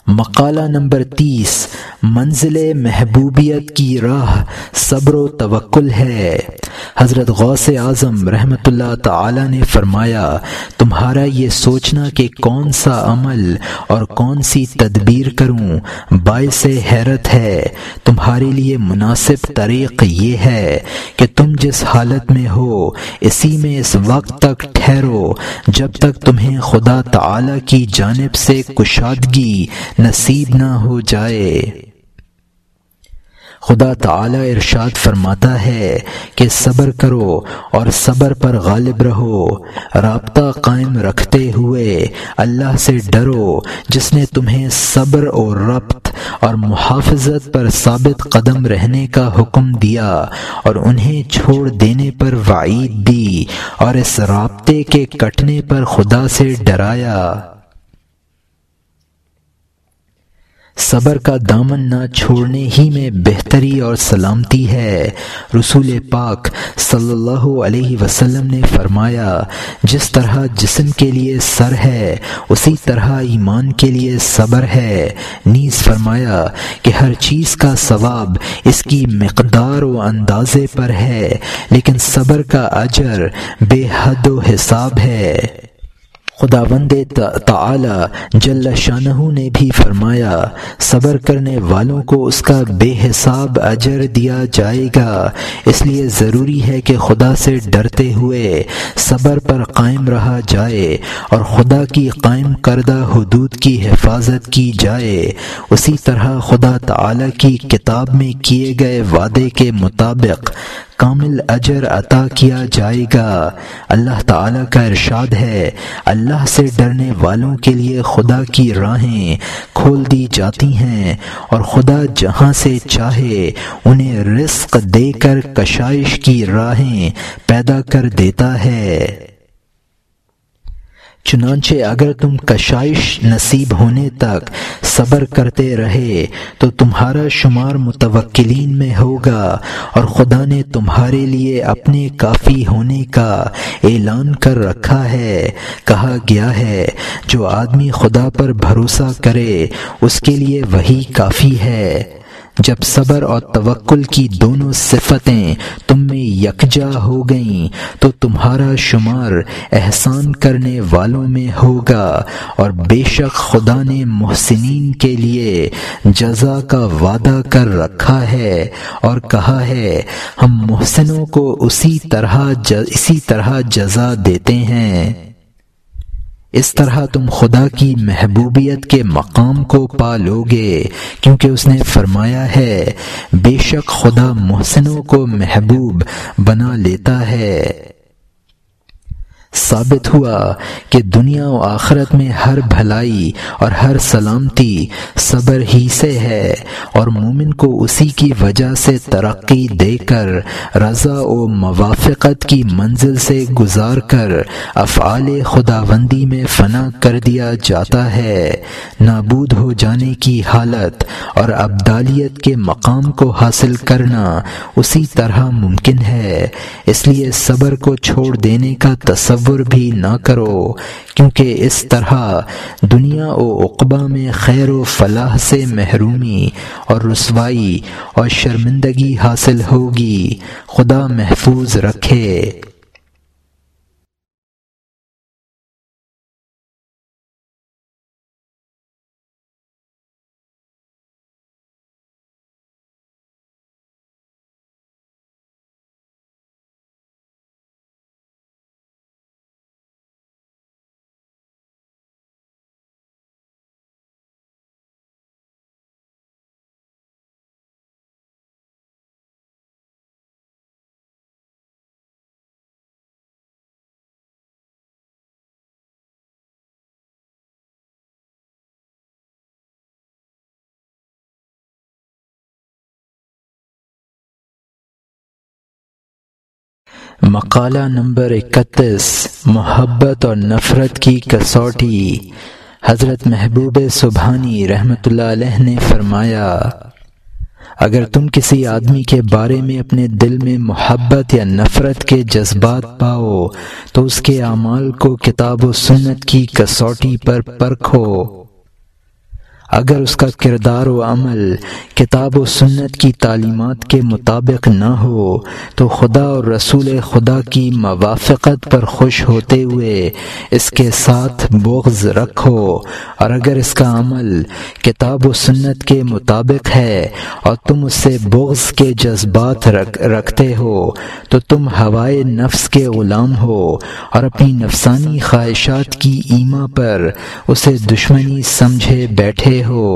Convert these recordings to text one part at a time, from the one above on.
مقالہ نمبر 30 منزل محبوبیت کی راہ صبر و توکل ہے۔ حضرت غوث اعظم رحمۃ اللہ تعالی نے فرمایا، تمہارا یہ سوچنا کہ کون سا عمل اور کون سی تدبیر کروں باعث حیرت ہے۔ تمہارے لیے مناسب طریق یہ ہے کہ تم جس حالت میں ہو اسی میں اس وقت تک ٹھہرو جب تک تمہیں خدا تعالی کی جانب سے کشادگی نصیب نہ ہو جائے۔ خدا تعالی ارشاد فرماتا ہے کہ صبر کرو اور صبر پر غالب رہو، رابطہ قائم رکھتے ہوئے اللہ سے ڈرو جس نے تمہیں صبر اور ربط اور محافظت پر ثابت قدم رہنے کا حکم دیا اور انہیں چھوڑ دینے پر وعید دی اور اس رابطے کے کٹنے پر خدا سے ڈرایا۔ صبر کا دامن نہ چھوڑنے ہی میں بہتری اور سلامتی ہے۔ رسول پاک صلی اللہ علیہ وسلم نے فرمایا، جس طرح جسم کے لیے سر ہے اسی طرح ایمان کے لیے صبر ہے۔ نیز فرمایا کہ ہر چیز کا ثواب اس کی مقدار و اندازے پر ہے، لیکن صبر کا اجر بے حد و حساب ہے۔ خداوند تعالی جل شانہ نے بھی فرمایا، صبر کرنے والوں کو اس کا بے حساب اجر دیا جائے گا۔ اس لیے ضروری ہے کہ خدا سے ڈرتے ہوئے صبر پر قائم رہا جائے اور خدا کی قائم کردہ حدود کی حفاظت کی جائے۔ اسی طرح خدا تعالی کی کتاب میں کیے گئے وعدے کے مطابق کامل اجر عطا کیا جائے گا۔ اللہ تعالی کا ارشاد ہے، اللہ سے ڈرنے والوں کے لیے خدا کی راہیں کھول دی جاتی ہیں اور خدا جہاں سے چاہے انہیں رزق دے کر کشائش کی راہیں پیدا کر دیتا ہے۔ چنانچہ اگر تم کشائش نصیب ہونے تک صبر کرتے رہے تو تمہارا شمار متوکلین میں ہوگا اور خدا نے تمہارے لیے اپنے کافی ہونے کا اعلان کر رکھا ہے۔ کہا گیا ہے، جو آدمی خدا پر بھروسہ کرے اس کے لیے وہی کافی ہے۔ جب صبر اور توکل کی دونوں صفتیں تم میں یکجا ہو گئیں تو تمہارا شمار احسان کرنے والوں میں ہوگا، اور بے شک خدا نے محسنین کے لیے جزا کا وعدہ کر رکھا ہے اور کہا ہے، ہم محسنوں کو اسی طرح جزا دیتے ہیں۔ اس طرح تم خدا کی محبوبیت کے مقام کو پا لو گے، کیونکہ اس نے فرمایا ہے، بے شک خدا محسنوں کو محبوب بنا لیتا ہے۔ ثابت ہوا کہ دنیا و آخرت میں ہر بھلائی اور ہر سلامتی صبر ہی سے ہے، اور مومن کو اسی کی وجہ سے ترقی دے کر رضا و موافقت کی منزل سے گزار کر افعال خداوندی میں فنا کر دیا جاتا ہے۔ نابود ہو جانے کی حالت اور ابدالیت کے مقام کو حاصل کرنا اسی طرح ممکن ہے۔ اس لیے صبر کو چھوڑ دینے کا تصور بھی نہ کرو، کیونکہ اس طرح دنیا و عقبہ میں خیر و فلاح سے محرومی اور رسوائی اور شرمندگی حاصل ہوگی۔ خدا محفوظ رکھے۔ مقالہ نمبر 31 محبت اور نفرت کی کسوٹی۔ حضرت محبوب سبحانی رحمۃ اللہ علیہ نے فرمایا، اگر تم کسی آدمی کے بارے میں اپنے دل میں محبت یا نفرت کے جذبات پاؤ تو اس کے اعمال کو کتاب و سنت کی کسوٹی پر پرکھو۔ اگر اس کا کردار و عمل کتاب و سنت کی تعلیمات کے مطابق نہ ہو تو خدا اور رسول خدا کی موافقت پر خوش ہوتے ہوئے اس کے ساتھ بغض رکھو، اور اگر اس کا عمل کتاب و سنت کے مطابق ہے اور تم اس سے بغض کے جذبات رکھتے ہو تو تم ہوائے نفس کے غلام ہو اور اپنی نفسانی خواہشات کی ایما پر اسے دشمنی سمجھے بیٹھے ہو۔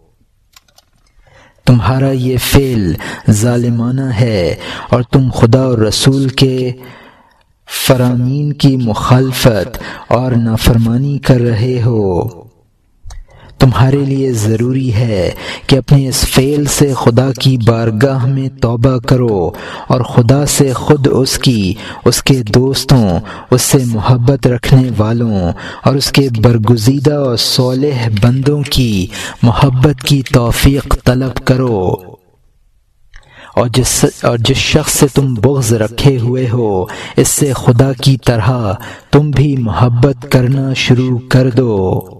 تمہارا یہ فعل ظالمانہ ہے اور تم خدا اور رسول کے فرامین کی مخالفت اور نافرمانی کر رہے ہو۔ تمہارے لیے ضروری ہے کہ اپنے اس فعل سے خدا کی بارگاہ میں توبہ کرو اور خدا سے خود اس کے دوستوں، اس سے محبت رکھنے والوں اور اس کے برگزیدہ اور صالح بندوں کی محبت کی توفیق طلب کرو، اور جس شخص سے تم بغض رکھے ہوئے ہو اس سے خدا کی طرح تم بھی محبت کرنا شروع کر دو۔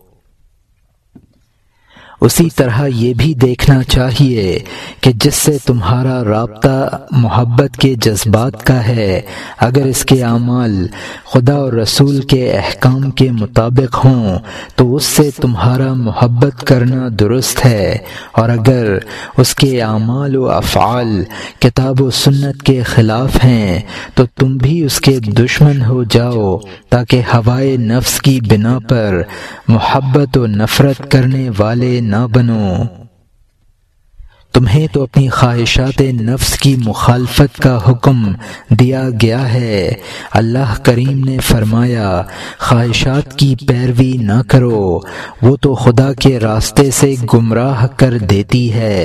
اسی طرح یہ بھی دیکھنا چاہیے کہ جس سے تمہارا رابطہ محبت کے جذبات کا ہے، اگر اس کے اعمال خدا اور رسول کے احکام کے مطابق ہوں تو اس سے تمہارا محبت کرنا درست ہے، اور اگر اس کے اعمال و افعال کتاب و سنت کے خلاف ہیں تو تم بھی اس کے دشمن ہو جاؤ تاکہ ہوائے نفس کی بنا پر محبت و نفرت کرنے والے نہ بنو۔ تمہیں تو اپنی خواہشات نفس کی مخالفت کا حکم دیا گیا ہے۔ اللہ کریم نے فرمایا، خواہشات کی پیروی نہ کرو، وہ تو خدا کے راستے سے گمراہ کر دیتی ہے۔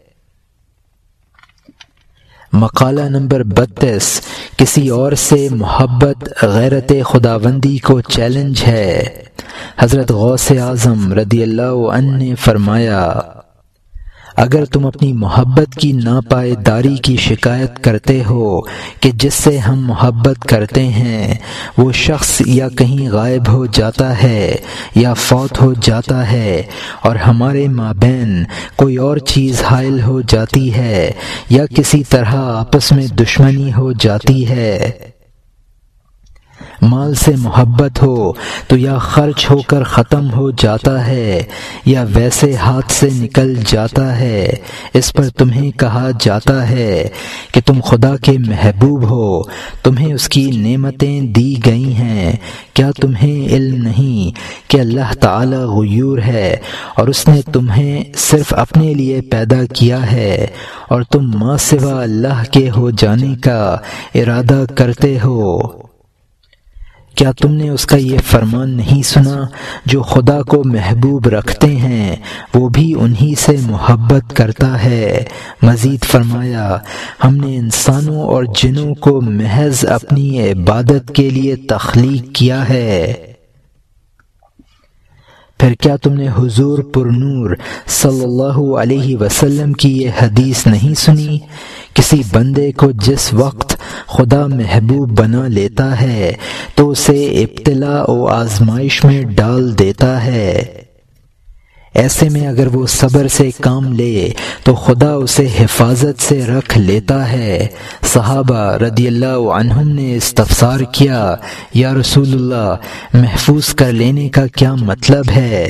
مقالہ نمبر 32، کسی اور سے محبت غیرت خداوندی کو چیلنج ہے۔ حضرت غوث اعظم رضی اللہ عنہ نے فرمایا، اگر تم اپنی محبت کی ناپائیداری کی شکایت کرتے ہو کہ جس سے ہم محبت کرتے ہیں وہ شخص یا کہیں غائب ہو جاتا ہے یا فوت ہو جاتا ہے اور ہمارے مابین کوئی اور چیز حائل ہو جاتی ہے یا کسی طرح آپس میں دشمنی ہو جاتی ہے، مال سے محبت ہو تو یا خرچ ہو کر ختم ہو جاتا ہے یا ویسے ہاتھ سے نکل جاتا ہے، اس پر تمہیں کہا جاتا ہے کہ تم خدا کے محبوب ہو، تمہیں اس کی نعمتیں دی گئی ہیں، کیا تمہیں علم نہیں کہ اللہ تعالی غیور ہے اور اس نے تمہیں صرف اپنے لیے پیدا کیا ہے اور تم ما سوا اللہ کے ہو جانے کا ارادہ کرتے ہو؟ کیا تم نے اس کا یہ فرمان نہیں سنا، جو خدا کو محبوب رکھتے ہیں وہ بھی انہی سے محبت کرتا ہے۔ مزید فرمایا، ہم نے انسانوں اور جنوں کو محض اپنی عبادت کے لیے تخلیق کیا ہے۔ پھر کیا تم نے حضور پرنور صلی اللہ علیہ وسلم کی یہ حدیث نہیں سنی؟ کسی بندے کو جس وقت خدا محبوب بنا لیتا ہے تو اسے ابتلا و آزمائش میں ڈال دیتا ہے، ایسے میں اگر وہ صبر سے کام لے تو خدا اسے حفاظت سے رکھ لیتا ہے۔ صحابہ رضی اللہ عنہم نے استفسار کیا، یا رسول اللہ، محفوظ کر لینے کا کیا مطلب ہے؟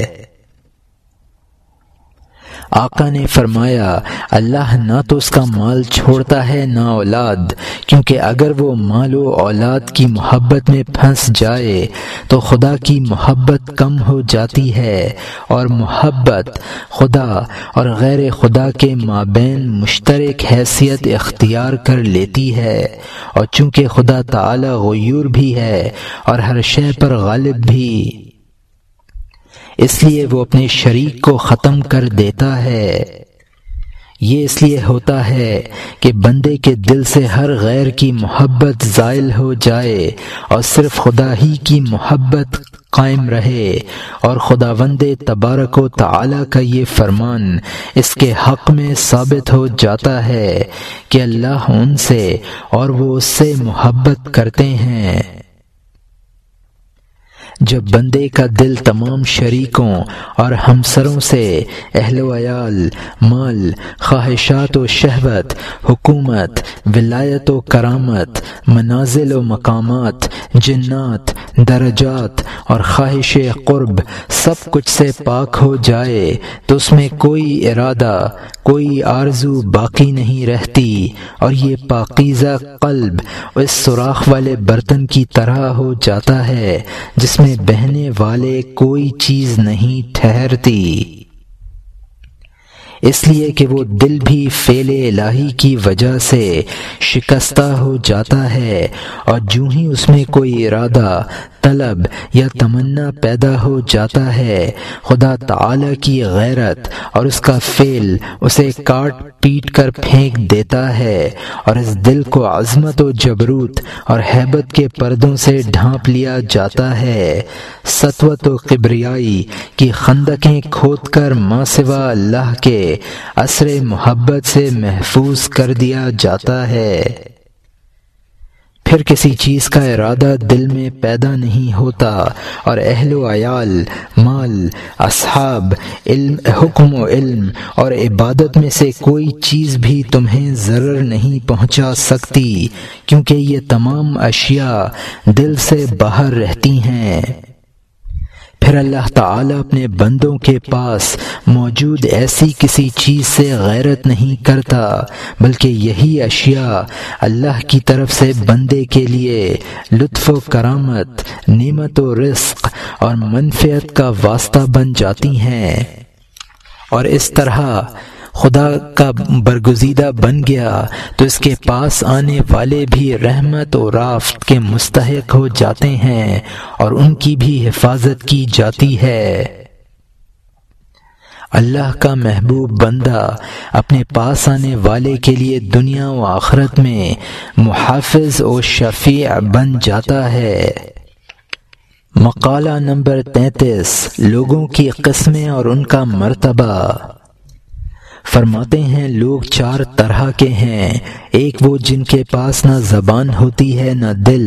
آقا نے فرمایا، اللہ نہ تو اس کا مال چھوڑتا ہے نہ اولاد، کیونکہ اگر وہ مال و اولاد کی محبت میں پھنس جائے تو خدا کی محبت کم ہو جاتی ہے، اور محبت خدا اور غیر خدا کے مابین مشترک حیثیت اختیار کر لیتی ہے، اور چونکہ خدا تعالی غیور بھی ہے اور ہر شے پر غالب بھی، اس لیے وہ اپنے شریک کو ختم کر دیتا ہے۔ یہ اس لیے ہوتا ہے کہ بندے کے دل سے ہر غیر کی محبت زائل ہو جائے اور صرف خدا ہی کی محبت قائم رہے، اور خداوند تبارک و تعالی کا یہ فرمان اس کے حق میں ثابت ہو جاتا ہے کہ اللہ ان سے اور وہ اس سے محبت کرتے ہیں۔ جب بندے کا دل تمام شریکوں اور ہمسروں سے، اہل و عیال، مال، خواہشات و شہوت، حکومت، ولایت و کرامت، منازل و مقامات، جنات، درجات اور خواہش قرب سب کچھ سے پاک ہو جائے تو اس میں کوئی ارادہ، کوئی آرزو باقی نہیں رہتی، اور یہ پاکیزہ قلب اس سوراخ والے برتن کی طرح ہو جاتا ہے جس میں بہنے والے کوئی چیز نہیں ٹھہرتی، اس لیے کہ وہ دل بھی فعل الہی کی وجہ سے شکستہ ہو جاتا ہے، اور جو ہی اس میں کوئی ارادہ، طلب یا تمنا پیدا ہو جاتا ہے، خدا تعالی کی غیرت اور اس کا فعل اسے کاٹ پیٹ کر پھینک دیتا ہے، اور اس دل کو عظمت و جبروت اور ہیبت کے پردوں سے ڈھانپ لیا جاتا ہے، سطوت و کبریائی کی خندقیں کھود کر ماں سوا اللہ کے اثر محبت سے محفوظ کر دیا جاتا ہے۔ پھر کسی چیز کا ارادہ دل میں پیدا نہیں ہوتا، اور اہل و عیال، مال، اصحاب، حکم و علم اور عبادت میں سے کوئی چیز بھی تمہیں ضرر نہیں پہنچا سکتی، کیونکہ یہ تمام اشیاء دل سے باہر رہتی ہیں۔ پھر اللہ تعالیٰ اپنے بندوں کے پاس موجود ایسی کسی چیز سے غیرت نہیں کرتا، بلکہ یہی اشیاء اللہ کی طرف سے بندے کے لیے لطف و کرامت، نعمت و رزق اور منفعت کا واسطہ بن جاتی ہیں، اور اس طرح خدا کا برگزیدہ بن گیا تو اس کے پاس آنے والے بھی رحمت و رافت کے مستحق ہو جاتے ہیں، اور ان کی بھی حفاظت کی جاتی ہے۔ اللہ کا محبوب بندہ اپنے پاس آنے والے کے لیے دنیا و آخرت میں محافظ و شفیع بن جاتا ہے۔ مقالہ نمبر 33، لوگوں کی قسمیں اور ان کا مرتبہ۔ فرماتے ہیں لوگ چار طرح کے ہیں، ایک وہ جن کے پاس نہ زبان ہوتی ہے نہ دل،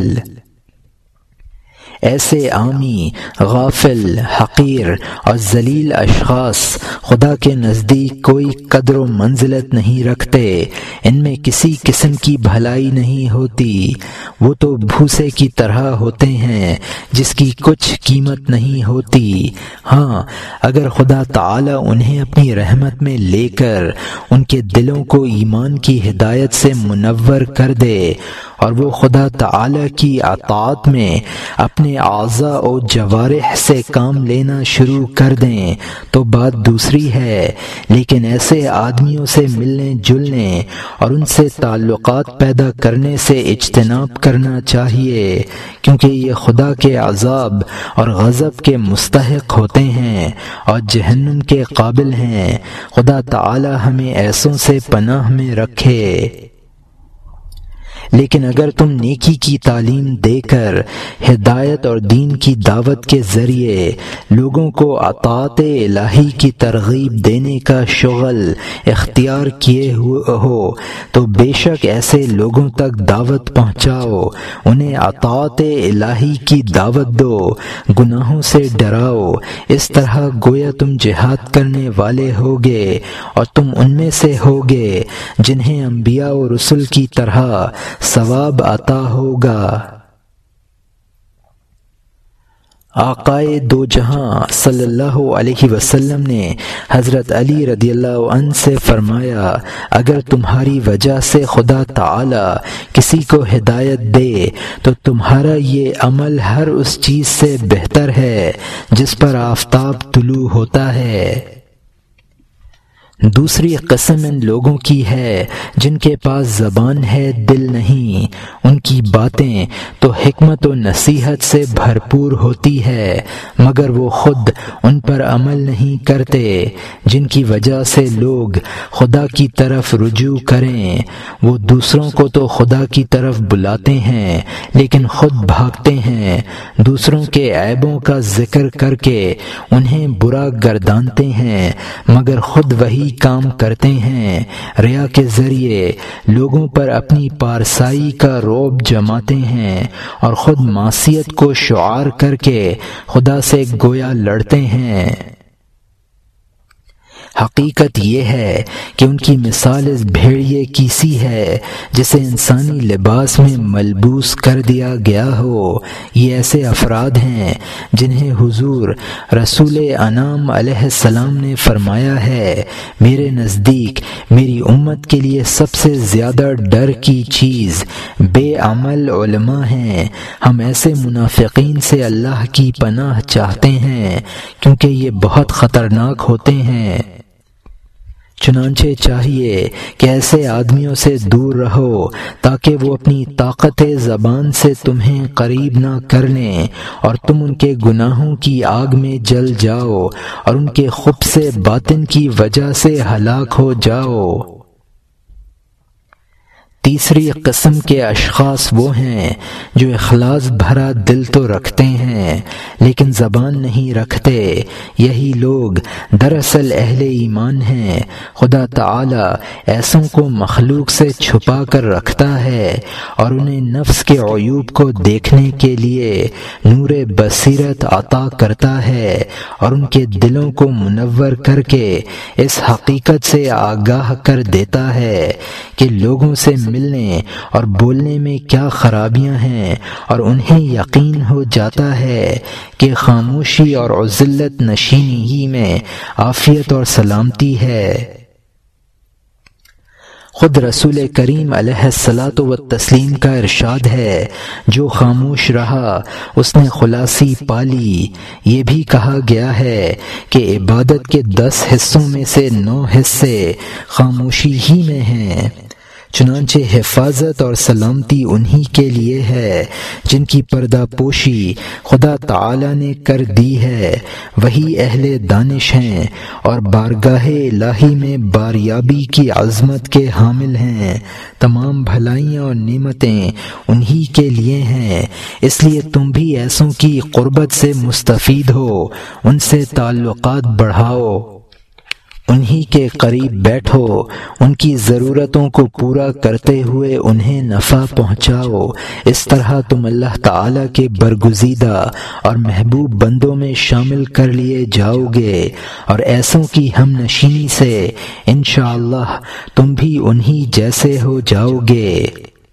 ایسے عامی، غافل، حقیر اور ذلیل اشخاص خدا کے نزدیک کوئی قدر و منزلت نہیں رکھتے، ان میں کسی قسم کی بھلائی نہیں ہوتی، وہ تو بھوسے کی طرح ہوتے ہیں جس کی کچھ قیمت نہیں ہوتی۔ ہاں، اگر خدا تعالی انہیں اپنی رحمت میں لے کر ان کے دلوں کو ایمان کی ہدایت سے منور کر دے، اور وہ خدا تعالی کی اطاعت میں اپنے اعضاء و جوارح سے کام لینا شروع کر دیں تو بات دوسری ہے، لیکن ایسے آدمیوں سے ملنے جلنے اور ان سے تعلقات پیدا کرنے سے اجتناب کرنا چاہیے، کیونکہ یہ خدا کے عذاب اور غضب کے مستحق ہوتے ہیں اور جہنم کے قابل ہیں۔ خدا تعالی ہمیں ایسوں سے پناہ میں رکھے۔ لیکن اگر تم نیکی کی تعلیم دے کر ہدایت اور دین کی دعوت کے ذریعے لوگوں کو اطاعت الہی کی ترغیب دینے کا شغل اختیار کیے ہوئے ہو تو بے شک ایسے لوگوں تک دعوت پہنچاؤ، انہیں اطاعت الہی کی دعوت دو، گناہوں سے ڈراؤ، اس طرح گویا تم جہاد کرنے والے ہوگے اور تم ان میں سے ہوگے جنہیں انبیاء و رسل کی طرح ثواب عطا ہوگا۔ آقائے دو جہاں صلی اللہ علیہ وسلم نے حضرت علی رضی اللہ عنہ سے فرمایا، اگر تمہاری وجہ سے خدا تعالی کسی کو ہدایت دے تو تمہارا یہ عمل ہر اس چیز سے بہتر ہے جس پر آفتاب طلوع ہوتا ہے۔ دوسری قسم ان لوگوں کی ہے جن کے پاس زبان ہے دل نہیں، ان کی باتیں تو حکمت و نصیحت سے بھرپور ہوتی ہے مگر وہ خود ان پر عمل نہیں کرتے، جن کی وجہ سے لوگ خدا کی طرف رجوع کریں۔ وہ دوسروں کو تو خدا کی طرف بلاتے ہیں لیکن خود بھاگتے ہیں، دوسروں کے عیبوں کا ذکر کر کے انہیں برا گردانتے ہیں مگر خود وہی کام کرتے ہیں، ریا کے ذریعے لوگوں پر اپنی پارسائی کا رعب جماتے ہیں اور خود معصیت کو شعار کر کے خدا سے گویا لڑتے ہیں۔ حقیقت یہ ہے کہ ان کی مثال اس بھیڑیے کی سی ہے جسے انسانی لباس میں ملبوس کر دیا گیا ہو۔ یہ ایسے افراد ہیں جنہیں حضور رسول انام علیہ السلام نے فرمایا ہے، میرے نزدیک میری امت کے لیے سب سے زیادہ ڈر کی چیز بے عمل علماء ہیں۔ ہم ایسے منافقین سے اللہ کی پناہ چاہتے ہیں کیونکہ یہ بہت خطرناک ہوتے ہیں۔ چنانچہ چاہیے کہ ایسے آدمیوں سے دور رہو تاکہ وہ اپنی طاقت زبان سے تمہیں قریب نہ کر لیں اور تم ان کے گناہوں کی آگ میں جل جاؤ اور ان کے خبث باطن کی وجہ سے ہلاک ہو جاؤ۔ تیسری قسم کے اشخاص وہ ہیں جو اخلاص بھرا دل تو رکھتے ہیں لیکن زبان نہیں رکھتے۔ یہی لوگ دراصل اہل ایمان ہیں۔ خدا تعالی ایسوں کو مخلوق سے چھپا کر رکھتا ہے اور انہیں نفس کے عیوب کو دیکھنے کے لیے نور بصیرت عطا کرتا ہے اور ان کے دلوں کو منور کر کے اس حقیقت سے آگاہ کر دیتا ہے کہ لوگوں سے ملنے اور بولنے میں کیا خرابیاں ہیں، اور انہیں یقین ہو جاتا ہے کہ خاموشی اور عزلت نشینی ہی میں عافیت اور سلامتی ہے۔ خود رسول کریم علیہ الصلاۃ والتسلیم کا ارشاد ہے، جو خاموش رہا اس نے خلاصی پالی۔ یہ بھی کہا گیا ہے کہ عبادت کے 10 حصوں میں سے 9 حصے خاموشی ہی میں ہیں۔ چنانچہ حفاظت اور سلامتی انہی کے لیے ہے جن کی پردہ پوشی خدا تعالی نے کر دی ہے، وہی اہل دانش ہیں اور بارگاہ الہی میں باریابی کی عظمت کے حامل ہیں۔ تمام بھلائیاں اور نعمتیں انہی کے لیے ہیں، اس لیے تم بھی ایسوں کی قربت سے مستفید ہو، ان سے تعلقات بڑھاؤ، انہی کے قریب بیٹھو، ان کی ضرورتوں کو پورا کرتے ہوئے انہیں نفع پہنچاؤ۔ اس طرح تم اللہ تعالی کے برگزیدہ اور محبوب بندوں میں شامل کر لیے جاؤ گے اور ایسوں کی ہم نشینی سے انشاءاللہ تم بھی انہی جیسے ہو جاؤ گے۔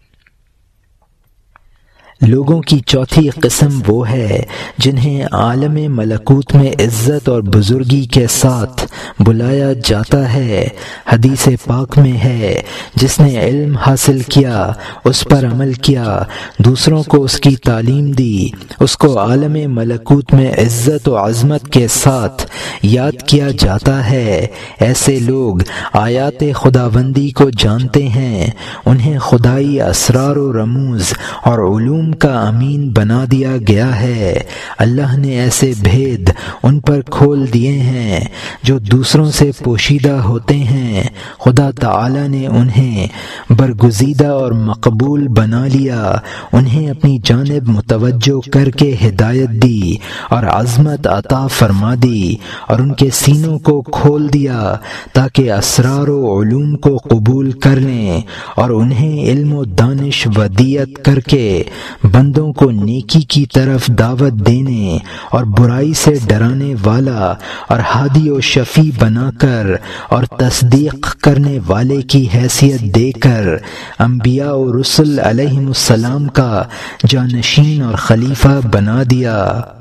لوگوں کی چوتھی قسم وہ ہے جنہیں عالم ملکوت میں عزت اور بزرگی کے ساتھ بلایا جاتا ہے۔ حدیث پاک میں ہے، جس نے علم حاصل کیا، اس پر عمل کیا، دوسروں کو اس کی تعلیم دی، اس کو عالم ملکوت میں عزت و عظمت کے ساتھ یاد کیا جاتا ہے۔ ایسے لوگ آیات خداوندی کو جانتے ہیں، انہیں خدائی اسرار و رموز اور علوم کا امین بنا دیا گیا ہے۔ اللہ نے ایسے بھید ان پر کھول دیے ہیں جو دوسروں سے پوشیدہ ہوتے ہیں۔ خدا تعالی نے انہیں برگزیدہ اور مقبول بنا لیا، انہیں اپنی جانب متوجہ کر کے ہدایت دی اور عظمت عطا فرما دی اور ان کے سینوں کو کھول دیا تاکہ اسرار و علوم کو قبول کر لیں اور انہیں علم و دانش ودیت کر کے بندوں کو نیکی کی طرف دعوت دینے اور برائی سے ڈرانے والا اور ہادی و شفیع بنا کر اور تصدیق کرنے والے کی حیثیت دے کر انبیاء و رسل علیہم السلام کا جانشین اور خلیفہ بنا دیا۔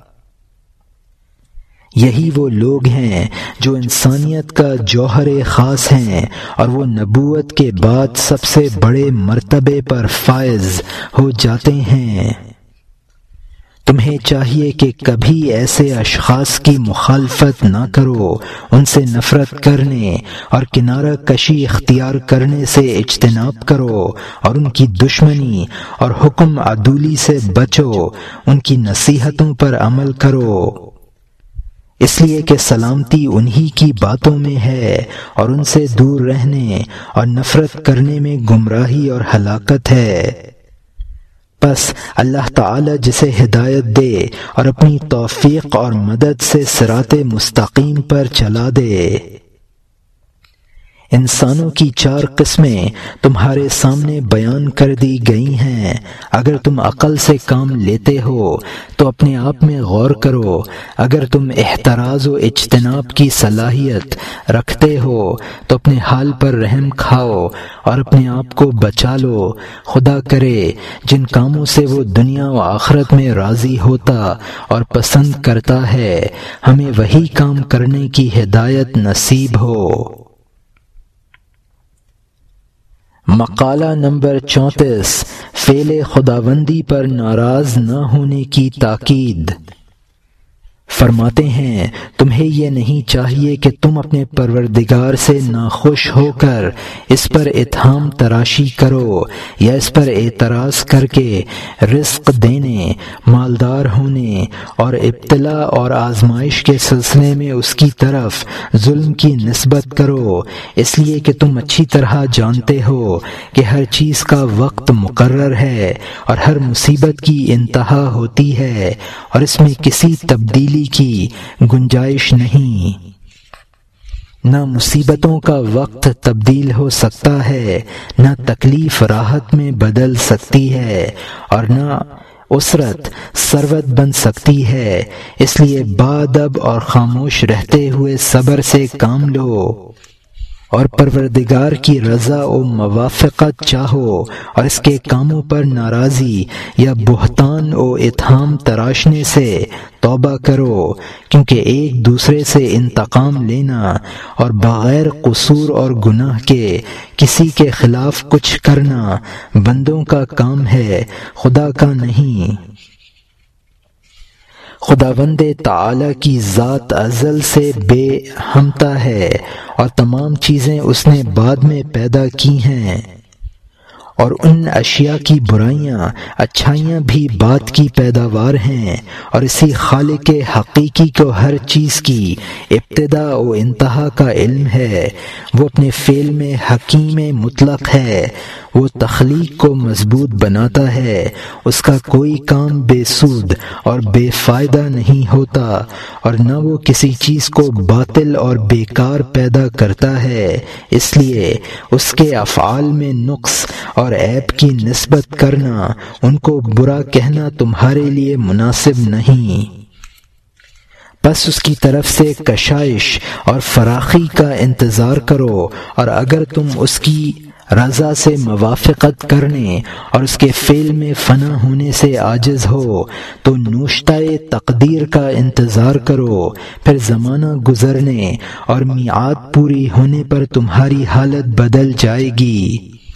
یہی وہ لوگ ہیں جو انسانیت کا جوہر خاص ہیں اور وہ نبوت کے بعد سب سے بڑے مرتبے پر فائز ہو جاتے ہیں۔ تمہیں چاہیے کہ کبھی ایسے اشخاص کی مخالفت نہ کرو، ان سے نفرت کرنے اور کنارہ کشی اختیار کرنے سے اجتناب کرو اور ان کی دشمنی اور حکم عدولی سے بچو، ان کی نصیحتوں پر عمل کرو، اس لیے کہ سلامتی انہی کی باتوں میں ہے اور ان سے دور رہنے اور نفرت کرنے میں گمراہی اور ہلاکت ہے۔ پس اللہ تعالی جسے ہدایت دے اور اپنی توفیق اور مدد سے صراط مستقیم پر چلا دے۔ انسانوں کی 4 قسمیں تمہارے سامنے بیان کر دی گئی ہیں۔ اگر تم عقل سے کام لیتے ہو تو اپنے آپ میں غور کرو۔ اگر تم احتراز و اجتناب کی صلاحیت رکھتے ہو تو اپنے حال پر رحم کھاؤ اور اپنے آپ کو بچا لو۔ خدا کرے جن کاموں سے وہ دنیا و آخرت میں راضی ہوتا اور پسند کرتا ہے، ہمیں وہی کام کرنے کی ہدایت نصیب ہو۔ مقالہ نمبر 34، فعل خداوندی پر ناراض نہ ہونے کی تاکید۔ فرماتے ہیں تمہیں یہ نہیں چاہیے کہ تم اپنے پروردگار سے ناخوش ہو کر اس پر اتہام تراشی کرو یا اس پر اعتراض کر کے رزق دینے، مالدار ہونے اور ابتلا اور آزمائش کے سلسلے میں اس کی طرف ظلم کی نسبت کرو، اس لیے کہ تم اچھی طرح جانتے ہو کہ ہر چیز کا وقت مقرر ہے اور ہر مصیبت کی انتہا ہوتی ہے اور اس میں کسی تبدیلی کی گنجائش نہیں۔ نہ مصیبتوں کا وقت تبدیل ہو سکتا ہے، نہ تکلیف راحت میں بدل سکتی ہے اور نہ اسرت ثروت بن سکتی ہے، اس لیے باادب اور خاموش رہتے ہوئے صبر سے کام لو اور پروردگار کی رضا و موافقت چاہو اور اس کے کاموں پر ناراضی یا بہتان و اتہام تراشنے سے توبہ کرو، کیونکہ ایک دوسرے سے انتقام لینا اور بغیر قصور اور گناہ کے کسی کے خلاف کچھ کرنا بندوں کا کام ہے، خدا کا نہیں۔ خداوند تعالی کی ذات ازل سے بے ہمتا ہے اور تمام چیزیں اس نے بعد میں پیدا کی ہیں، اور ان اشیاء کی برائیاں اچھائیاں بھی بعد کی پیداوار ہیں، اور اسی خالق حقیقی کو ہر چیز کی ابتدا و انتہا کا علم ہے۔ وہ اپنے فعل میں حکیم مطلق ہے، وہ تخلیق کو مضبوط بناتا ہے، اس کا کوئی کام بے سود اور بے فائدہ نہیں ہوتا، اور نہ وہ کسی چیز کو باطل اور بیکار پیدا کرتا ہے، اس لیے اس کے افعال میں نقص اور عیب کی نسبت کرنا، ان کو برا کہنا تمہارے لیے مناسب نہیں۔ بس اس کی طرف سے کشائش اور فراخی کا انتظار کرو، اور اگر تم اس کی رضا سے موافقت کرنے اور اس کے فعل میں فنا ہونے سے عاجز ہو تو نوشتہ تقدیر کا انتظار کرو، پھر زمانہ گزرنے اور میعاد پوری ہونے پر تمہاری حالت بدل جائے گی۔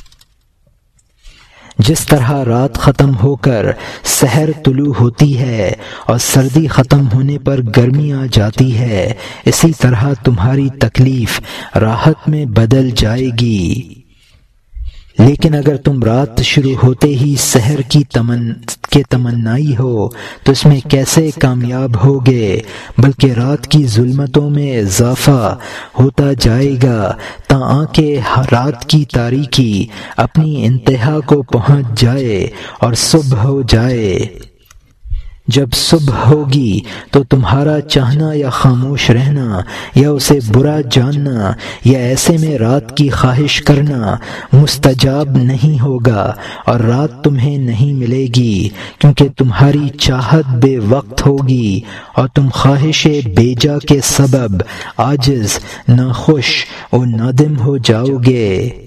جس طرح رات ختم ہو کر سحر طلوع ہوتی ہے اور سردی ختم ہونے پر گرمی آ جاتی ہے، اسی طرح تمہاری تکلیف راحت میں بدل جائے گی۔ لیکن اگر تم رات شروع ہوتے ہی سحر کی تمنائی ہو تو اس میں کیسے کامیاب ہوگے، بلکہ رات کی ظلمتوں میں اضافہ ہوتا جائے گا تاکہ رات کی تاریکی اپنی انتہا کو پہنچ جائے اور صبح ہو جائے۔ جب صبح ہوگی تو تمہارا چاہنا یا خاموش رہنا یا اسے برا جاننا یا ایسے میں رات کی خواہش کرنا مستجاب نہیں ہوگا، اور رات تمہیں نہیں ملے گی، کیونکہ تمہاری چاہت بے وقت ہوگی اور تم خواہش بیجا کے سبب عاجز، ناخوش اور نادم ہو جاؤ گے۔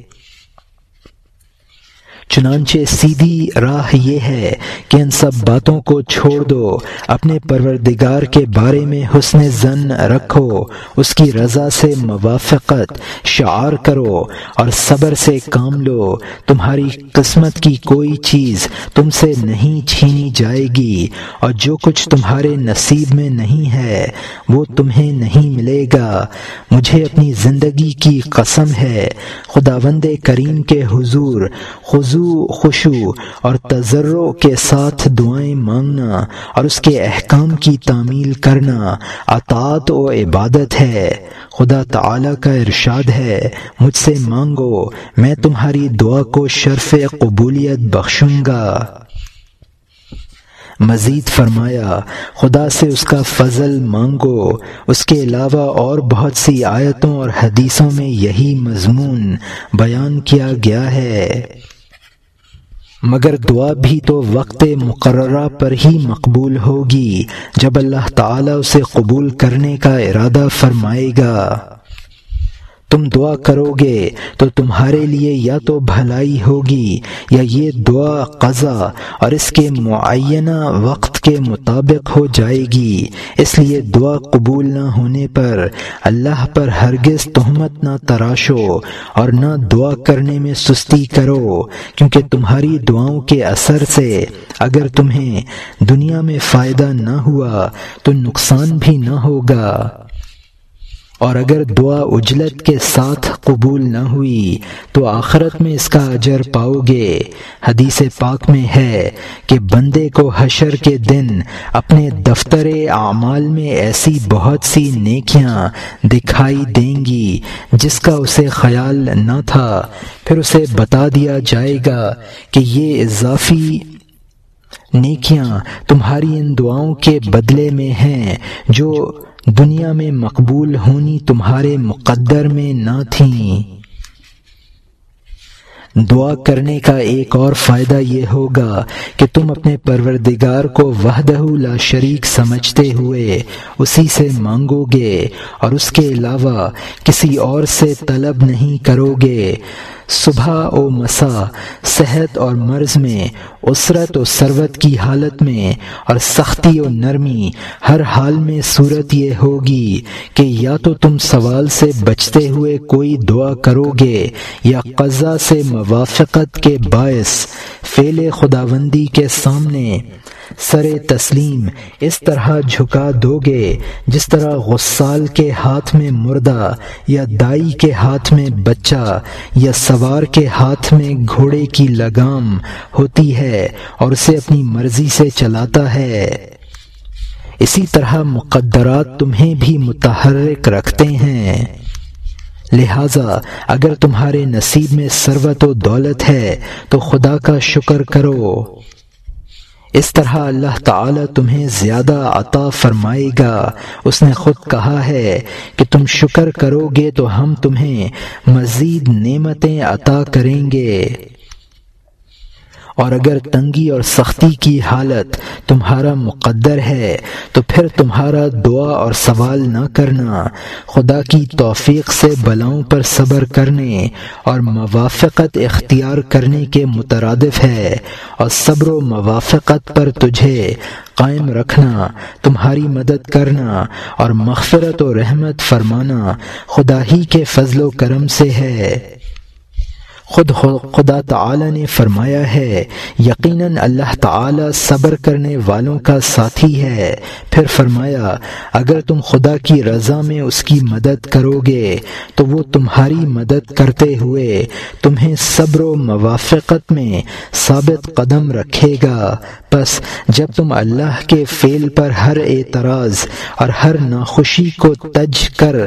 چنانچہ سیدھی راہ یہ ہے کہ ان سب باتوں کو چھوڑ دو، اپنے پروردگار کے بارے میں حسن ظن رکھو، اس کی رضا سے موافقت شعار کرو اور صبر سے کام لو۔ تمہاری قسمت کی کوئی چیز تم سے نہیں چھینی جائے گی، اور جو کچھ تمہارے نصیب میں نہیں ہے وہ تمہیں نہیں ملے گا۔ مجھے اپنی زندگی کی قسم ہے، خداوند کریم کے حضور خشوع اور تضرع کے ساتھ دعائیں مانگنا اور اس کے احکام کی تعمیل کرنا اطاعت و عبادت ہے۔ خدا تعالی کا ارشاد ہے، مجھ سے مانگو میں تمہاری دعا کو شرف قبولیت بخشوں گا۔ مزید فرمایا خدا سے اس کا فضل مانگو۔ اس کے علاوہ اور بہت سی آیتوں اور حدیثوں میں یہی مضمون بیان کیا گیا ہے۔ مگر دعا بھی تو وقت مقررہ پر ہی مقبول ہوگی جب اللہ تعالیٰ اسے قبول کرنے کا ارادہ فرمائے گا۔ تم دعا کرو گے تو تمہارے لیے یا تو بھلائی ہوگی یا یہ دعا قضا اور اس کے معینہ وقت کے مطابق ہو جائے گی۔ اس لیے دعا قبول نہ ہونے پر اللہ پر ہرگز تہمت نہ تراشو اور نہ دعا کرنے میں سستی کرو، کیونکہ تمہاری دعاؤں کے اثر سے اگر تمہیں دنیا میں فائدہ نہ ہوا تو نقصان بھی نہ ہوگا، اور اگر دعا عجلت کے ساتھ قبول نہ ہوئی تو آخرت میں اس کا اجر پاؤ گے۔ حدیث پاک میں ہے کہ بندے کو حشر کے دن اپنے دفتر اعمال میں ایسی بہت سی نیکیاں دکھائی دیں گی جس کا اسے خیال نہ تھا، پھر اسے بتا دیا جائے گا کہ یہ اضافی نیکیاں تمہاری ان دعاؤں کے بدلے میں ہیں جو دنیا میں مقبول ہونی تمہارے مقدر میں نہ تھیں۔ دعا کرنے کا ایک اور فائدہ یہ ہوگا کہ تم اپنے پروردگار کو وحدہ لا شریک سمجھتے ہوئے اسی سے مانگو گے اور اس کے علاوہ کسی اور سے طلب نہیں کرو گے۔ صبح و مساء، صحت اور مرض میں، عسرت و ثروت کی حالت میں اور سختی و نرمی، ہر حال میں صورت یہ ہوگی کہ یا تو تم سوال سے بچتے ہوئے کوئی دعا کرو گے یا قضا سے موافقت کے باعث فعل خداوندی کے سامنے سر تسلیم اس طرح جھکا دو گے جس طرح غسال کے ہاتھ میں مردہ یا دائی کے ہاتھ میں بچہ یا سوار کے ہاتھ میں گھوڑے کی لگام ہوتی ہے اور اسے اپنی مرضی سے چلاتا ہے۔ اسی طرح مقدرات تمہیں بھی متحرک رکھتے ہیں، لہذا اگر تمہارے نصیب میں ثروت و دولت ہے تو خدا کا شکر کرو۔ اس طرح اللہ تعالیٰ تمہیں زیادہ عطا فرمائے گا۔ اس نے خود کہا ہے کہ تم شکر کرو گے تو ہم تمہیں مزید نعمتیں عطا کریں گے، اور اگر تنگی اور سختی کی حالت تمہارا مقدر ہے تو پھر تمہارا دعا اور سوال نہ کرنا خدا کی توفیق سے بلاؤں پر صبر کرنے اور موافقت اختیار کرنے کے مترادف ہے، اور صبر و موافقت پر تجھے قائم رکھنا، تمہاری مدد کرنا اور مغفرت و رحمت فرمانا خدا ہی کے فضل و کرم سے ہے۔ خدا تعالی نے فرمایا ہے یقیناً اللہ تعالی صبر کرنے والوں کا ساتھی ہے۔ پھر فرمایا اگر تم خدا کی رضا میں اس کی مدد کرو گے تو وہ تمہاری مدد کرتے ہوئے تمہیں صبر و موافقت میں ثابت قدم رکھے گا۔ پس جب تم اللہ کے فعل پر ہر اعتراض اور ہر ناخوشی کو تج کر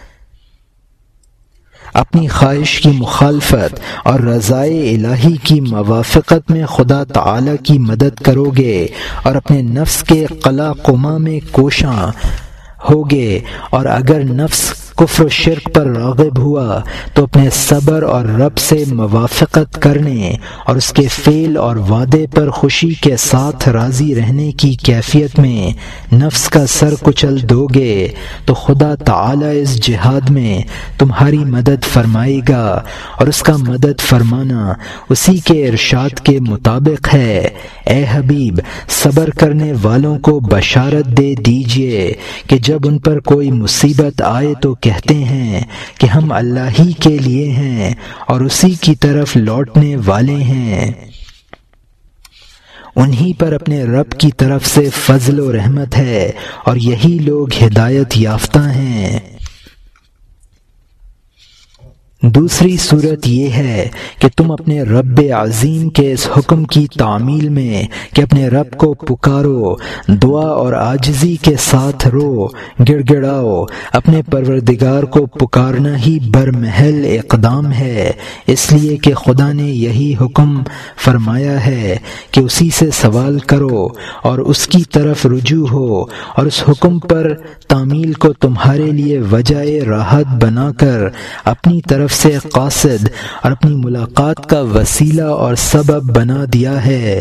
اپنی خواہش کی مخالفت اور رضائے الہی کی موافقت میں خدا تعالی کی مدد کرو گے اور اپنے نفس کے قلا قما میں کوشاں ہوگے، اور اگر نفس کفر و شرک پر راغب ہوا تو اپنے صبر اور رب سے موافقت کرنے اور اس کے فعل اور وعدے پر خوشی کے ساتھ راضی رہنے کی کیفیت میں نفس کا سر کچل دو گے تو خدا تعالی اس جہاد میں تمہاری مدد فرمائے گا، اور اس کا مدد فرمانا اسی کے ارشاد کے مطابق ہے۔ اے حبیب، صبر کرنے والوں کو بشارت دے دیجئے کہ جب ان پر کوئی مصیبت آئے تو کہتے ہیں کہ ہم اللہ ہی کے لیے ہیں اور اسی کی طرف لوٹنے والے ہیں، انہی پر اپنے رب کی طرف سے فضل و رحمت ہے اور یہی لوگ ہدایت یافتہ ہیں۔ دوسری صورت یہ ہے کہ تم اپنے رب عظیم کے اس حکم کی تعمیل میں کہ اپنے رب کو پکارو، دعا اور عاجزی کے ساتھ رو گڑ گڑاؤ، اپنے پروردگار کو پکارنا ہی برمحل اقدام ہے، اس لیے کہ خدا نے یہی حکم فرمایا ہے کہ اسی سے سوال کرو اور اس کی طرف رجوع ہو، اور اس حکم پر تعمیل کو تمہارے لیے وجہ راحت بنا کر اپنی طرف سے قاصد اور اپنی ملاقات کا وسیلہ اور سبب بنا دیا ہے۔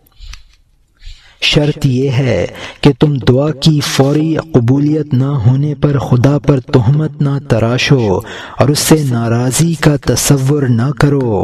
شرط یہ ہے کہ تم دعا کی فوری قبولیت نہ ہونے پر خدا پر تہمت نہ تراشو اور اس سے ناراضی کا تصور نہ کرو۔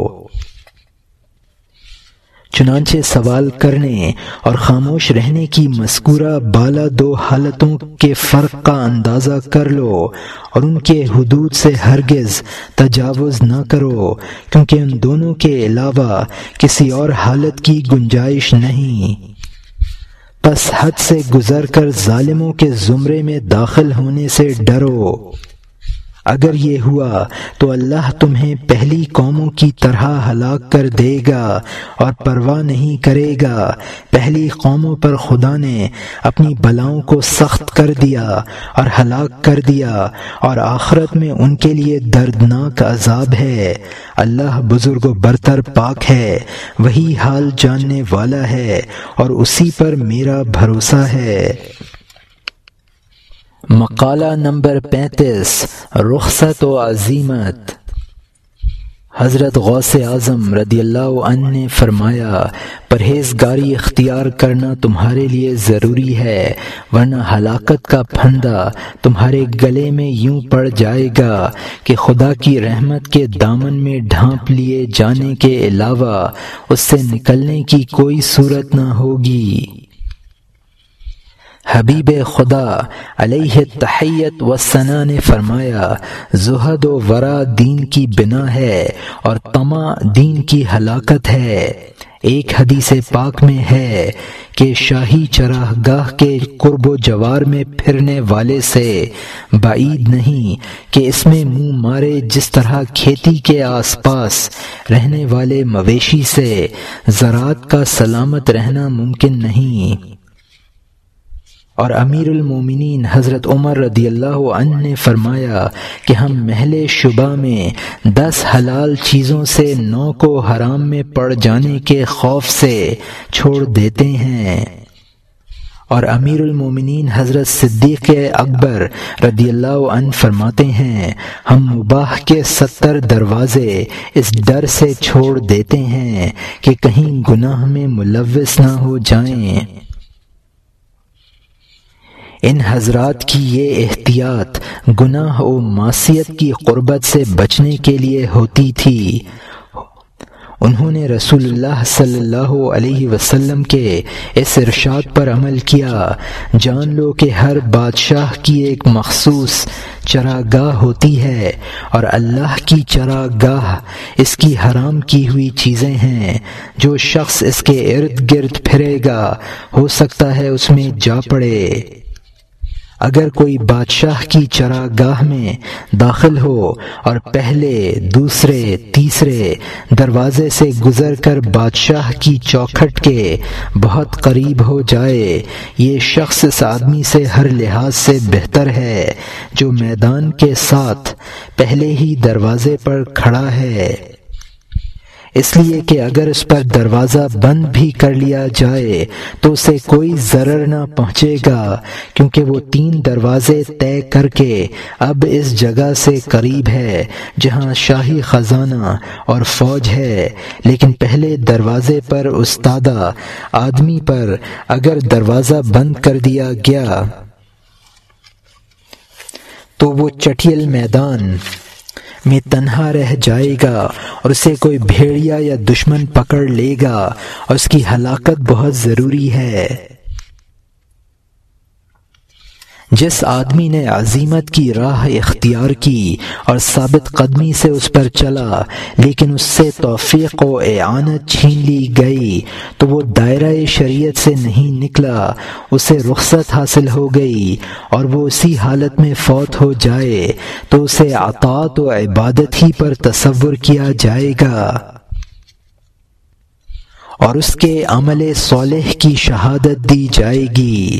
چنانچہ سوال کرنے اور خاموش رہنے کی مذکورہ بالا دو حالتوں کے فرق کا اندازہ کر لو اور ان کے حدود سے ہرگز تجاوز نہ کرو، کیونکہ ان دونوں کے علاوہ کسی اور حالت کی گنجائش نہیں۔ پس حد سے گزر کر ظالموں کے زمرے میں داخل ہونے سے ڈرو۔ اگر یہ ہوا تو اللہ تمہیں پہلی قوموں کی طرح ہلاک کر دے گا اور پرواہ نہیں کرے گا۔ پہلی قوموں پر خدا نے اپنی بلاؤں کو سخت کر دیا اور ہلاک کر دیا، اور آخرت میں ان کے لیے دردناک عذاب ہے۔ اللہ بزرگ و برتر پاک ہے، وہی حال جاننے والا ہے، اور اسی پر میرا بھروسہ ہے۔ مقالہ نمبر 35 رخصت و عزیمت۔ حضرت غوث اعظم رضی اللہ عنہ نے فرمایا، پرہیزگاری اختیار کرنا تمہارے لیے ضروری ہے، ورنہ ہلاکت کا پھندا تمہارے گلے میں یوں پڑ جائے گا کہ خدا کی رحمت کے دامن میں ڈھانپ لیے جانے کے علاوہ اس سے نکلنے کی کوئی صورت نہ ہوگی۔ حبیب خدا علیہ التحیت والثناء نے فرمایا، زہد و ورع دین کی بنا ہے اور طمع دین کی ہلاکت ہے۔ ایک حدیث پاک میں ہے کہ شاہی چراہ گاہ کے قرب و جوار میں پھرنے والے سے بعید نہیں کہ اس میں منہ مارے، جس طرح کھیتی کے آس پاس رہنے والے مویشی سے زراعت کا سلامت رہنا ممکن نہیں۔ اور امیر المومنین حضرت عمر رضی اللہ عنہ نے فرمایا کہ ہم محل شبہ میں 10 حلال چیزوں سے 9 کو حرام میں پڑ جانے کے خوف سے چھوڑ دیتے ہیں۔ اور امیر المومنین حضرت صدیق اکبر رضی اللہ عنہ فرماتے ہیں، ہم مباح کے 70 دروازے اس ڈر سے چھوڑ دیتے ہیں کہ کہیں گناہ میں ملوث نہ ہو جائیں۔ ان حضرات کی یہ احتیاط گناہ و معصیت کی قربت سے بچنے کے لیے ہوتی تھی۔ انہوں نے رسول اللہ صلی اللہ علیہ وسلم کے اس ارشاد پر عمل کیا، جان لو کہ ہر بادشاہ کی ایک مخصوص چراگاہ ہوتی ہے، اور اللہ کی چراگاہ اس کی حرام کی ہوئی چیزیں ہیں۔ جو شخص اس کے ارد گرد پھرے گا ہو سکتا ہے اس میں جا پڑے۔ اگر کوئی بادشاہ کی چراگاہ میں داخل ہو اور پہلے، دوسرے، تیسرے دروازے سے گزر کر بادشاہ کی چوکھٹ کے بہت قریب ہو جائے، یہ شخص اس آدمی سے ہر لحاظ سے بہتر ہے جو میدان کے ساتھ پہلے ہی دروازے پر کھڑا ہے، اس لیے کہ اگر اس پر دروازہ بند بھی کر لیا جائے تو اسے کوئی ضرر نہ پہنچے گا، کیونکہ وہ 3 دروازے طے کر کے اب اس جگہ سے قریب ہے جہاں شاہی خزانہ اور فوج ہے، لیکن پہلے دروازے پر استادہ آدمی پر اگر دروازہ بند کر دیا گیا تو وہ چٹیل میدان میں تنہا رہ جائے گا اور اسے کوئی بھیڑیا یا دشمن پکڑ لے گا، اور اس کی ہلاکت بہت ضروری ہے۔ جس آدمی نے عزیمت کی راہ اختیار کی اور ثابت قدمی سے اس پر چلا لیکن اس سے توفیق و اعانت چھین لی گئی تو وہ دائرہ شریعت سے نہیں نکلا، اسے رخصت حاصل ہو گئی اور وہ اسی حالت میں فوت ہو جائے تو اسے اطاعت و عبادت ہی پر تصور کیا جائے گا اور اس کے عمل صالح کی شہادت دی جائے گی۔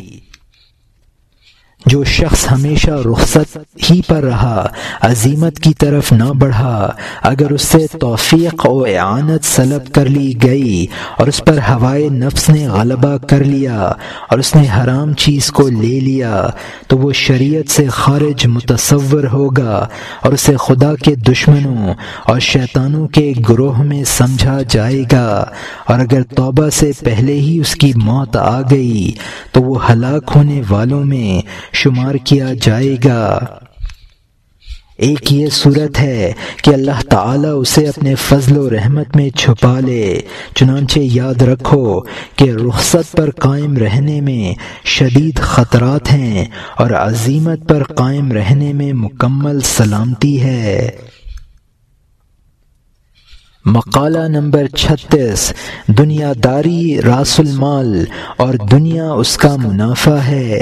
جو شخص ہمیشہ رخصت ہی پر رہا، عزیمت کی طرف نہ بڑھا، اگر اس سے توفیق و اعانت سلب کر لی گئی اور اس پر ہوائے نفس نے غلبہ کر لیا اور اس نے حرام چیز کو لے لیا تو وہ شریعت سے خارج متصور ہوگا اور اسے خدا کے دشمنوں اور شیطانوں کے گروہ میں سمجھا جائے گا، اور اگر توبہ سے پہلے ہی اس کی موت آ گئی تو وہ ہلاک ہونے والوں میں شمار کیا جائے گا۔ ایک یہ صورت ہے کہ اللہ تعالیٰ اسے اپنے فضل و رحمت میں چھپا لے، چنانچہ یاد رکھو کہ رخصت پر قائم رہنے میں شدید خطرات ہیں اور عزیمت پر قائم رہنے میں مکمل سلامتی ہے۔ مقالہ نمبر 36، دنیا داری راس المال اور دنیا اس کا منافع ہے۔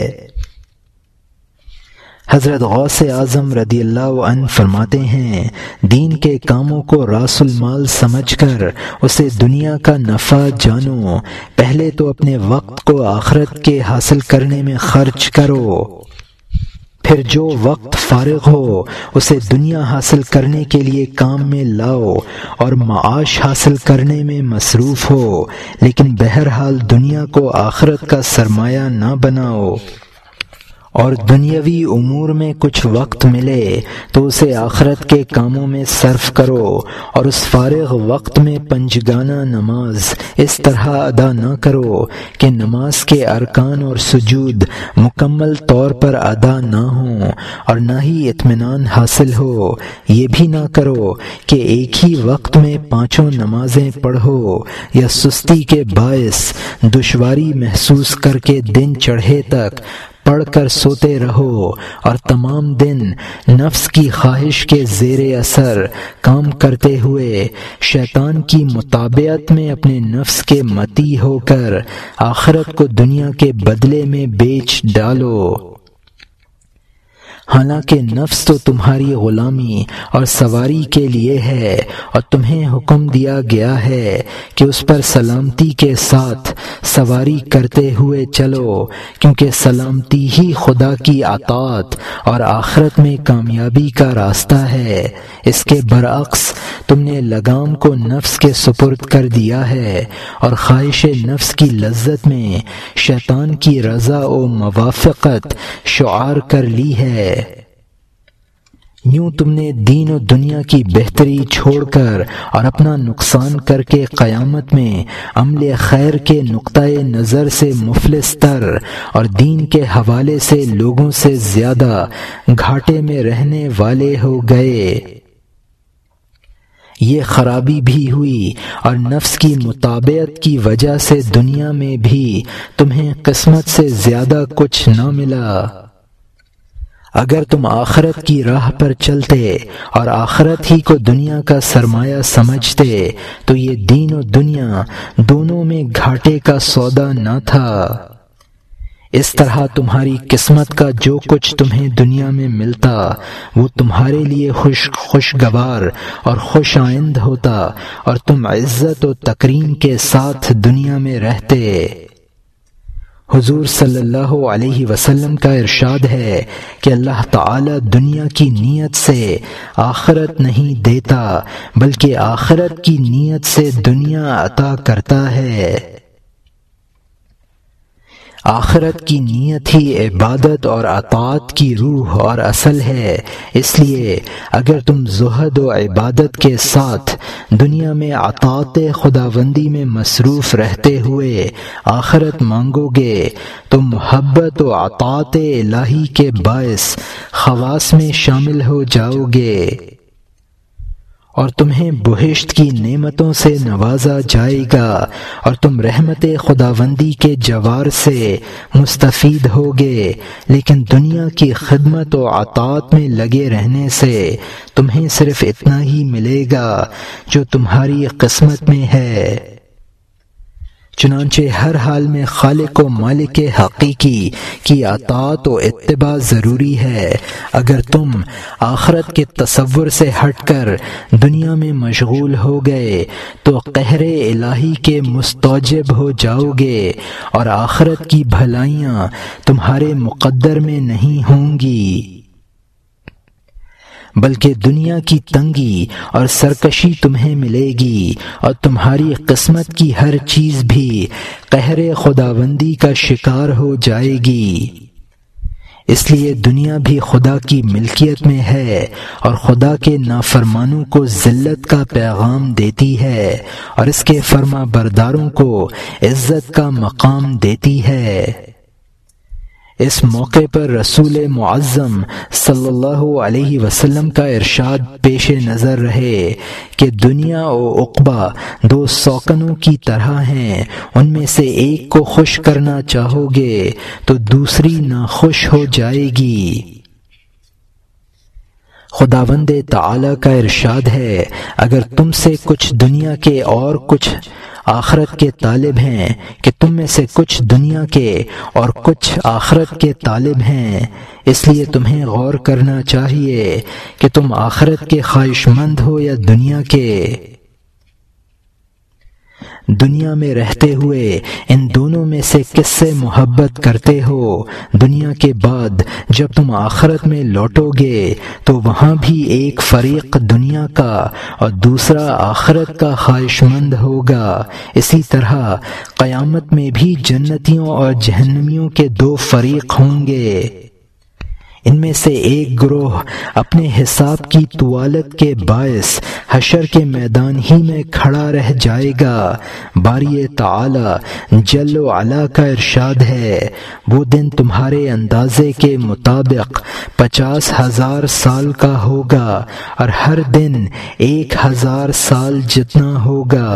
حضرت غوث اعظم رضی اللہ عنہ فرماتے ہیں، دین کے کاموں کو راس المال سمجھ کر اسے دنیا کا نفع جانو۔ پہلے تو اپنے وقت کو آخرت کے حاصل کرنے میں خرچ کرو، پھر جو وقت فارغ ہو اسے دنیا حاصل کرنے کے لیے کام میں لاؤ اور معاش حاصل کرنے میں مصروف ہو، لیکن بہرحال دنیا کو آخرت کا سرمایہ نہ بناؤ، اور دنیاوی امور میں کچھ وقت ملے تو اسے آخرت کے کاموں میں صرف کرو، اور اس فارغ وقت میں پنجگانہ نماز اس طرح ادا نہ کرو کہ نماز کے ارکان اور سجود مکمل طور پر ادا نہ ہوں اور نہ ہی اطمینان حاصل ہو۔ یہ بھی نہ کرو کہ ایک ہی وقت میں 5 نمازیں پڑھو یا سستی کے باعث دشواری محسوس کر کے دن چڑھے تک پڑھ کر سوتے رہو اور تمام دن نفس کی خواہش کے زیر اثر کام کرتے ہوئے شیطان کی مطابعت میں اپنے نفس کے متی ہو کر آخرت کو دنیا کے بدلے میں بیچ ڈالو۔ حالانکہ نفس تو تمہاری غلامی اور سواری کے لیے ہے اور تمہیں حکم دیا گیا ہے کہ اس پر سلامتی کے ساتھ سواری کرتے ہوئے چلو، کیونکہ سلامتی ہی خدا کی اطاعت اور آخرت میں کامیابی کا راستہ ہے۔ اس کے برعکس تم نے لگام کو نفس کے سپرد کر دیا ہے اور خواہش نفس کی لذت میں شیطان کی رضا و موافقت شعار کر لی ہے۔ یوں تم نے دین و دنیا کی بہتری چھوڑ کر اور اپنا نقصان کر کے قیامت میں عمل خیر کے نقطۂ نظر سے مفلس تر اور دین کے حوالے سے لوگوں سے زیادہ گھاٹے میں رہنے والے ہو گئے۔ یہ خرابی بھی ہوئی اور نفس کی مطابعت کی وجہ سے دنیا میں بھی تمہیں قسمت سے زیادہ کچھ نہ ملا۔ اگر تم آخرت کی راہ پر چلتے اور آخرت ہی کو دنیا کا سرمایہ سمجھتے تو یہ دین و دنیا دونوں میں گھاٹے کا سودا نہ تھا۔ اس طرح تمہاری قسمت کا جو کچھ تمہیں دنیا میں ملتا وہ تمہارے لیے خوشگوار اور خوش آئند ہوتا اور تم عزت و تکریم کے ساتھ دنیا میں رہتے۔ حضور صلی اللہ علیہ وسلم کا ارشاد ہے کہ اللہ تعالی دنیا کی نیت سے آخرت نہیں دیتا بلکہ آخرت کی نیت سے دنیا عطا کرتا ہے۔ آخرت کی نیت ہی عبادت اور اطاعت کی روح اور اصل ہے، اس لیے اگر تم زہد و عبادت کے ساتھ دنیا میں اطاعت خداوندی میں مصروف رہتے ہوئے آخرت مانگو گے تو محبت و اطاعت الہی کے باعث خواص میں شامل ہو جاؤ گے، اور تمہیں بہشت کی نعمتوں سے نوازا جائے گا اور تم رحمت خداوندی کے جوار سے مستفید ہوگے، لیکن دنیا کی خدمت و عطاءات میں لگے رہنے سے تمہیں صرف اتنا ہی ملے گا جو تمہاری قسمت میں ہے۔ چنانچہ ہر حال میں خالق و مالک حقیقی کی اطاعت و اتباع ضروری ہے۔ اگر تم آخرت کے تصور سے ہٹ کر دنیا میں مشغول ہو گئے تو قہر الہی کے مستوجب ہو جاؤ گے اور آخرت کی بھلائیاں تمہارے مقدر میں نہیں ہوں گی، بلکہ دنیا کی تنگی اور سرکشی تمہیں ملے گی اور تمہاری قسمت کی ہر چیز بھی قہر خداوندی کا شکار ہو جائے گی۔ اس لیے دنیا بھی خدا کی ملکیت میں ہے اور خدا کے نافرمانوں کو ذلت کا پیغام دیتی ہے اور اس کے فرما برداروں کو عزت کا مقام دیتی ہے۔ اس موقع پر رسول معظم صلی اللہ علیہ وسلم کا ارشاد پیش نظر رہے کہ دنیا و عقبہ دو سوکنوں کی طرح ہیں، ان میں سے ایک کو خوش کرنا چاہو گے تو دوسری ناخوش ہو جائے گی۔ خداوند تعالی کا ارشاد ہے، اگر تم سے کچھ دنیا کے اور کچھ آخرت کے طالب ہیں کہ تم میں سے کچھ دنیا کے اور کچھ آخرت کے طالب ہیں، اس لیے تمہیں غور کرنا چاہیے کہ تم آخرت کے خواہش مند ہو یا دنیا کے۔ دنیا میں رہتے ہوئے ان دونوں میں سے کس سے محبت کرتے ہو؟ دنیا کے بعد جب تم آخرت میں لوٹو گے تو وہاں بھی ایک فریق دنیا کا اور دوسرا آخرت کا خواہش مند ہوگا۔ اسی طرح قیامت میں بھی جنتیوں اور جہنمیوں کے دو فریق ہوں گے۔ ان میں سے ایک گروہ اپنے حساب کی طوالت کے باعث حشر کے میدان ہی میں کھڑا رہ جائے گا۔ باری تعالی جل و علا کا ارشاد ہے، وہ دن تمہارے اندازے کے مطابق 50,000 سال کا ہوگا اور ہر دن 1,000 سال جتنا ہوگا۔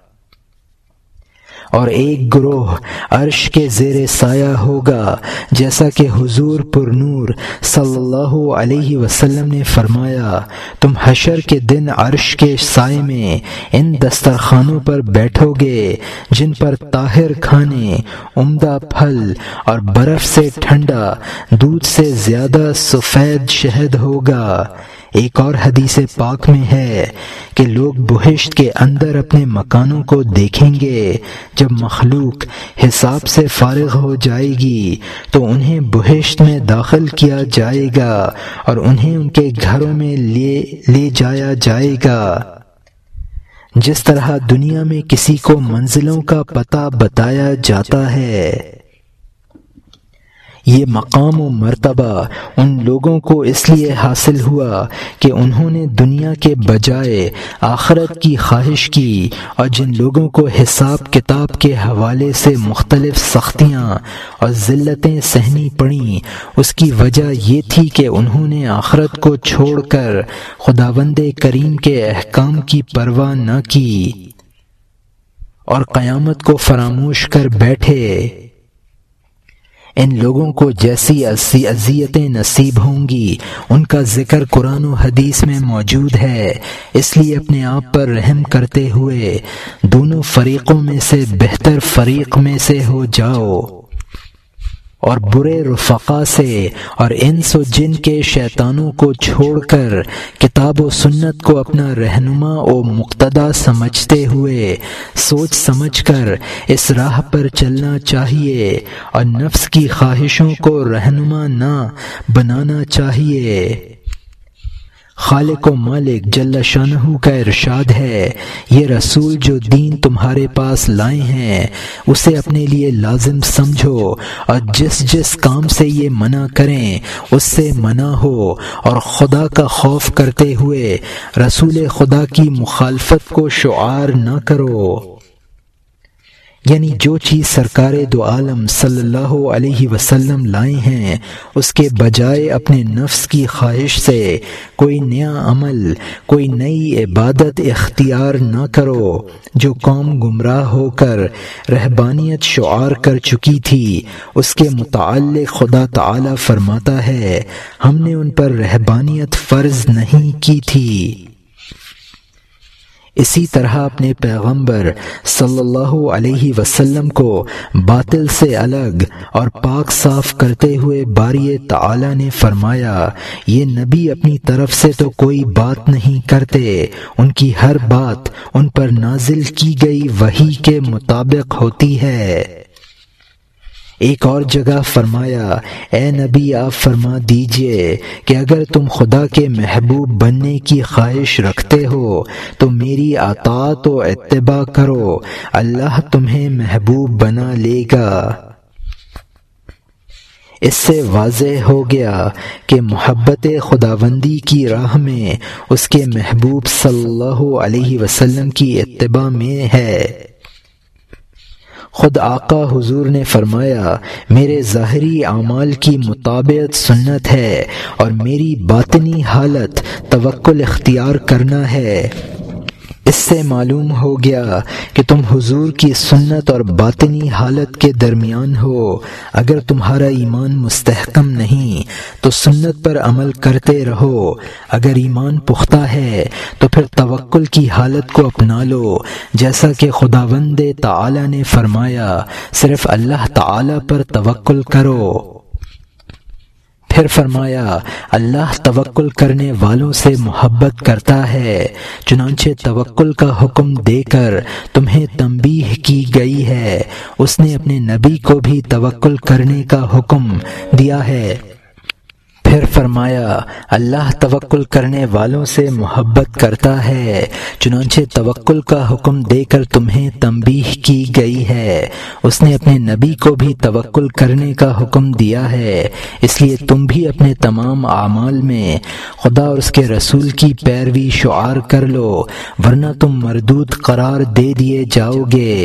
اور ایک گروہ عرش کے زیر سایہ ہوگا، جیسا کہ حضور پر نور صلی اللہ علیہ وسلم نے فرمایا، تم حشر کے دن عرش کے سائے میں ان دسترخوانوں پر بیٹھو گے جن پر طاہر کھانے، عمدہ پھل اور برف سے ٹھنڈا دودھ سے زیادہ سفید شہد ہوگا۔ ایک اور حدیث پاک میں ہے کہ لوگ بہشت کے اندر اپنے مکانوں کو دیکھیں گے۔ جب مخلوق حساب سے فارغ ہو جائے گی تو انہیں بہشت میں داخل کیا جائے گا اور انہیں ان کے گھروں میں لے جایا جائے گا۔ جس طرح دنیا میں کسی کو منزلوں کا پتہ بتایا جاتا ہے، یہ مقام و مرتبہ ان لوگوں کو اس لیے حاصل ہوا کہ انہوں نے دنیا کے بجائے آخرت کی خواہش کی، اور جن لوگوں کو حساب کتاب کے حوالے سے مختلف سختیاں اور ذلتیں سہنی پڑیں، اس کی وجہ یہ تھی کہ انہوں نے آخرت کو چھوڑ کر خداوند کریم کے احکام کی پرواہ نہ کی اور قیامت کو فراموش کر بیٹھے۔ ان لوگوں کو جیسی اذیتیں نصیب ہوں گی ان کا ذکر قرآن و حدیث میں موجود ہے، اس لیے اپنے آپ پر رحم کرتے ہوئے دونوں فریقوں میں سے بہتر فریق میں سے ہو جاؤ اور برے رفقا سے اور انس و جن کے شیطانوں کو چھوڑ کر کتاب و سنت کو اپنا رہنما و مقتدا سمجھتے ہوئے سوچ سمجھ کر اس راہ پر چلنا چاہیے اور نفس کی خواہشوں کو رہنما نہ بنانا چاہیے۔ خالق و مالک جل شانہ کا ارشاد ہے، یہ رسول جو دین تمہارے پاس لائے ہیں اسے اپنے لیے لازم سمجھو، اور جس کام سے یہ منع کریں اس سے منع ہو، اور خدا کا خوف کرتے ہوئے رسول خدا کی مخالفت کو شعار نہ کرو۔ یعنی جو چیز سرکار دو عالم صلی اللہ علیہ وسلم لائے ہیں اس کے بجائے اپنے نفس کی خواہش سے کوئی نیا عمل، کوئی نئی عبادت اختیار نہ کرو۔ جو قوم گمراہ ہو کر رہبانیت شعار کر چکی تھی اس کے متعلق خدا تعالی فرماتا ہے ہم نے ان پر رہبانیت فرض نہیں کی تھی۔ اسی طرح اپنے پیغمبر صلی اللہ علیہ وسلم کو باطل سے الگ اور پاک صاف کرتے ہوئے باری تعالی نے فرمایا یہ نبی اپنی طرف سے تو کوئی بات نہیں کرتے، ان کی ہر بات ان پر نازل کی گئی وحی کے مطابق ہوتی ہے۔ ایک اور جگہ فرمایا اے نبی آپ فرما دیجئے کہ اگر تم خدا کے محبوب بننے کی خواہش رکھتے ہو تو میری اطاعت و اتباع کرو، اللہ تمہیں محبوب بنا لے گا۔ اس سے واضح ہو گیا کہ محبت خداوندی کی راہ میں اس کے محبوب صلی اللہ علیہ وسلم کی اتباع میں ہے۔ خود آقا حضور نے فرمایا میرے ظاہری اعمال کی مطابقت سنت ہے اور میری باطنی حالت توکل اختیار کرنا ہے۔ اس سے معلوم ہو گیا کہ تم حضور کی سنت اور باطنی حالت کے درمیان ہو۔ اگر تمہارا ایمان مستحکم نہیں تو سنت پر عمل کرتے رہو، اگر ایمان پختہ ہے تو پھر توکل کی حالت کو اپنا لو، جیسا کہ خداوند تعالی نے فرمایا صرف اللہ تعالی پر توکل کرو۔ پھر فرمایا اللہ توکل کرنے والوں سے محبت کرتا ہے، چنانچہ توکل کا حکم دے کر تمہیں تنبیہ کی گئی ہے۔ اس نے اپنے نبی کو بھی توکل کرنے کا حکم دیا ہے۔ پھر فرمایا اللہ توکل کرنے والوں سے محبت کرتا ہے، چنانچہ توکل کا حکم دے کر تمہیں تنبیہ کی گئی ہے۔ اس نے اپنے نبی کو بھی توکل کرنے کا حکم دیا ہے، اس لیے تم بھی اپنے تمام اعمال میں خدا اور اس کے رسول کی پیروی شعار کر لو، ورنہ تم مردود قرار دے دیے جاؤ گے۔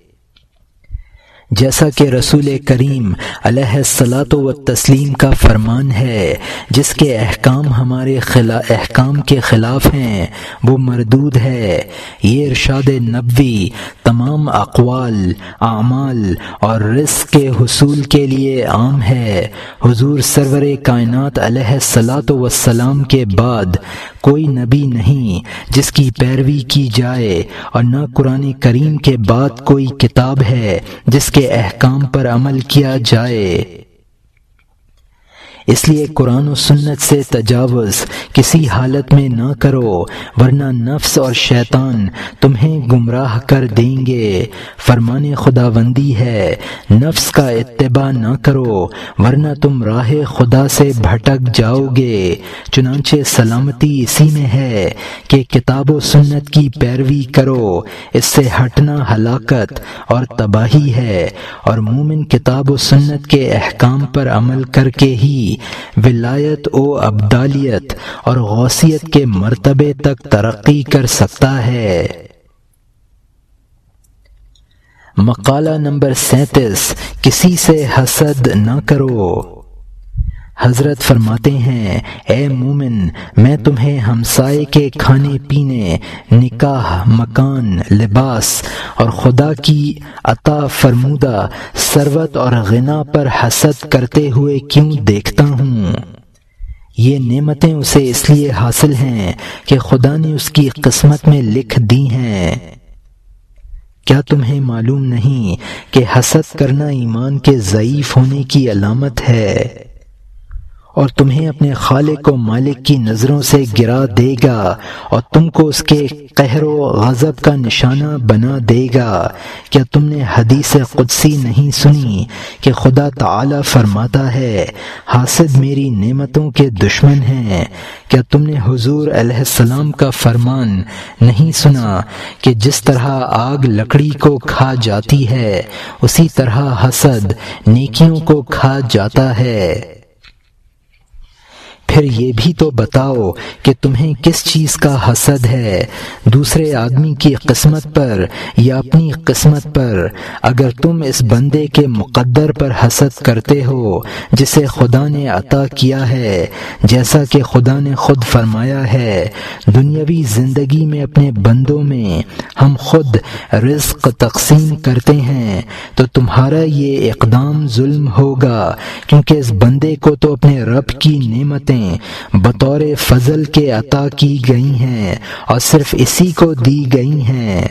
جیسا کہ رسول کریم علیہ الصلاۃ والتسلیم کا فرمان ہے جس کے احکام ہمارے احکام کے خلاف ہیں وہ مردود ہے۔ یہ ارشاد نبوی تمام اقوال، اعمال اور رزق کے حصول کے لیے عام ہے۔ حضور سرور کائنات علیہ الصلاۃ والسلام کے بعد کوئی نبی نہیں جس کی پیروی کی جائے، اور نہ قرآن کریم کے بعد کوئی کتاب ہے جس کے احکام پر عمل کیا جائے۔ اس لیے قرآن و سنت سے تجاوز کسی حالت میں نہ کرو، ورنہ نفس اور شیطان تمہیں گمراہ کر دیں گے۔ فرمان خداوندی ہے نفس کا اتباع نہ کرو ورنہ تم راہ خدا سے بھٹک جاؤ گے۔ چنانچہ سلامتی اسی میں ہے کہ کتاب و سنت کی پیروی کرو، اس سے ہٹنا ہلاکت اور تباہی ہے، اور مومن کتاب و سنت کے احکام پر عمل کر کے ہی ولایت و ابدالیت اور غوثیت کے مرتبے تک ترقی کر سکتا ہے۔ مقالہ نمبر 37 کسی سے حسد نہ کرو۔ حضرت فرماتے ہیں اے مومن میں تمہیں ہمسائے کے کھانے پینے، نکاح، مکان، لباس اور خدا کی عطا فرمودہ ثروت اور غنا پر حسد کرتے ہوئے کیوں دیکھتا ہوں؟ یہ نعمتیں اسے اس لیے حاصل ہیں کہ خدا نے اس کی قسمت میں لکھ دی ہیں۔ کیا تمہیں معلوم نہیں کہ حسد کرنا ایمان کے ضعیف ہونے کی علامت ہے اور تمہیں اپنے خالق و مالک کی نظروں سے گرا دے گا اور تم کو اس کے قہر و غضب کا نشانہ بنا دے گا؟ کیا تم نے حدیث قدسی نہیں سنی کہ خدا تعالی فرماتا ہے حاسد میری نعمتوں کے دشمن ہیں؟ کیا تم نے حضور علیہ السلام کا فرمان نہیں سنا کہ جس طرح آگ لکڑی کو کھا جاتی ہے اسی طرح حسد نیکیوں کو کھا جاتا ہے؟ پھر یہ بھی تو بتاؤ کہ تمہیں کس چیز کا حسد ہے، دوسرے آدمی کی قسمت پر یا اپنی قسمت پر؟ اگر تم اس بندے کے مقدر پر حسد کرتے ہو جسے خدا نے عطا کیا ہے، جیسا کہ خدا نے خود فرمایا ہے، دنیاوی زندگی میں اپنے بندوں میں ہم خود رزق تقسیم کرتے ہیں، تو تمہارا یہ اقدام ظلم ہوگا، کیونکہ اس بندے کو تو اپنے رب کی نعمتیں بطور فضل کے عطا کی گئی ہیں اور صرف اسی کو دی گئی ہیں،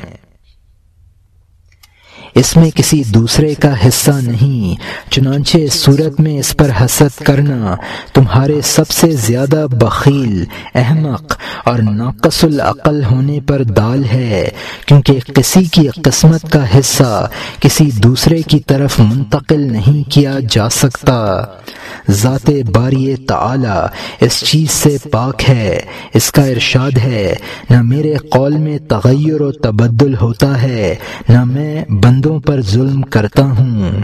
اس میں کسی دوسرے کا حصہ نہیں۔ چنانچہ اس صورت میں اس پر حسد کرنا تمہارے سب سے زیادہ بخیل، احمق اور ناقص العقل ہونے پر دال ہے، کیونکہ کسی کی قسمت کا حصہ کسی دوسرے کی طرف منتقل نہیں کیا جا سکتا۔ ذات باری تعالی اس چیز سے پاک ہے، اس کا ارشاد ہے، نہ میرے قول میں تغیر و تبدل ہوتا ہے، نہ میں بندوں پر ظلم کرتا ہوں۔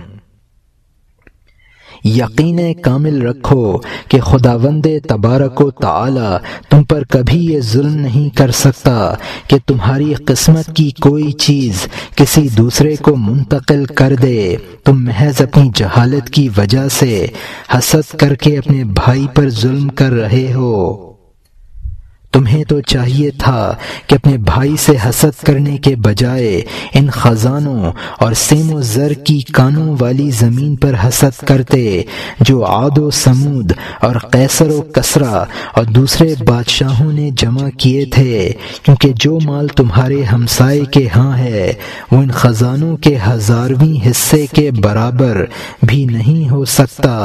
یقین کامل رکھو کہ خداوند تبارک و تعالی تم پر کبھی یہ ظلم نہیں کر سکتا کہ تمہاری قسمت کی کوئی چیز کسی دوسرے کو منتقل کر دے۔ تم محض اپنی جہالت کی وجہ سے حسد کر کے اپنے بھائی پر ظلم کر رہے ہو۔ تمہیں تو چاہیے تھا کہ اپنے بھائی سے حسد کرنے کے بجائے ان خزانوں اور سیم و زر کی کانوں والی زمین پر حسد کرتے جو عاد و سمود اور قیصر و کسرا اور دوسرے بادشاہوں نے جمع کیے تھے، کیونکہ جو مال تمہارے ہمسائے کے ہاں ہے وہ ان خزانوں کے 1000ویں حصے کے برابر بھی نہیں ہو سکتا۔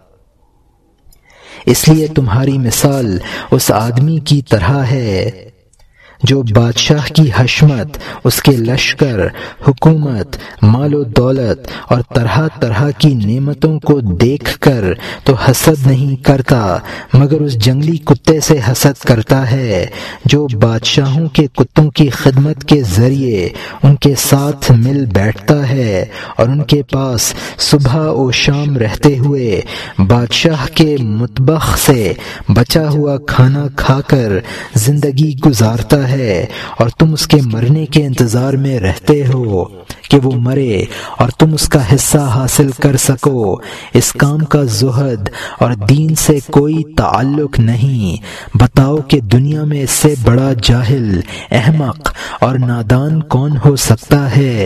اس لیے تمہاری مثال اس آدمی کی طرح ہے جو بادشاہ کی حشمت، اس کے لشکر، حکومت، مال و دولت اور طرح طرح کی نعمتوں کو دیکھ کر تو حسد نہیں کرتا، مگر اس جنگلی کتے سے حسد کرتا ہے جو بادشاہوں کے کتوں کی خدمت کے ذریعے ان کے ساتھ مل بیٹھتا ہے اور ان کے پاس صبح و شام رہتے ہوئے بادشاہ کے مطبخ سے بچا ہوا کھانا کھا کر زندگی گزارتا ہے، اور تم اس کے مرنے کے انتظار میں رہتے ہو کہ وہ مرے اور تم اس کا حصہ حاصل کر سکو۔ اس کام کا زہد اور دین سے کوئی تعلق نہیں۔ بتاؤ کہ دنیا میں اس سے بڑا جاہل، احمق اور نادان کون ہو سکتا ہے؟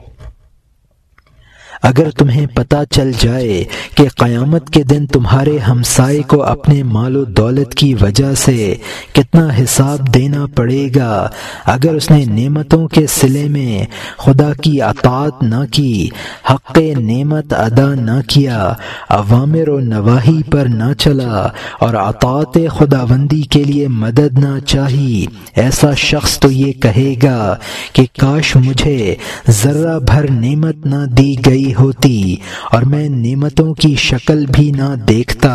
اگر تمہیں پتہ چل جائے کہ قیامت کے دن تمہارے ہمسائے کو اپنے مال و دولت کی وجہ سے کتنا حساب دینا پڑے گا، اگر اس نے نعمتوں کے صلے میں خدا کی اطاعت نہ کی، حق نعمت ادا نہ کیا، اوامر و نواہی پر نہ چلا اور اطاعت خداوندی کے لیے مدد نہ چاہی، ایسا شخص تو یہ کہے گا کہ کاش مجھے ذرہ بھر نعمت نہ دی گئی ہوتی اور میں نعمتوں کی شکل بھی نہ دیکھتا۔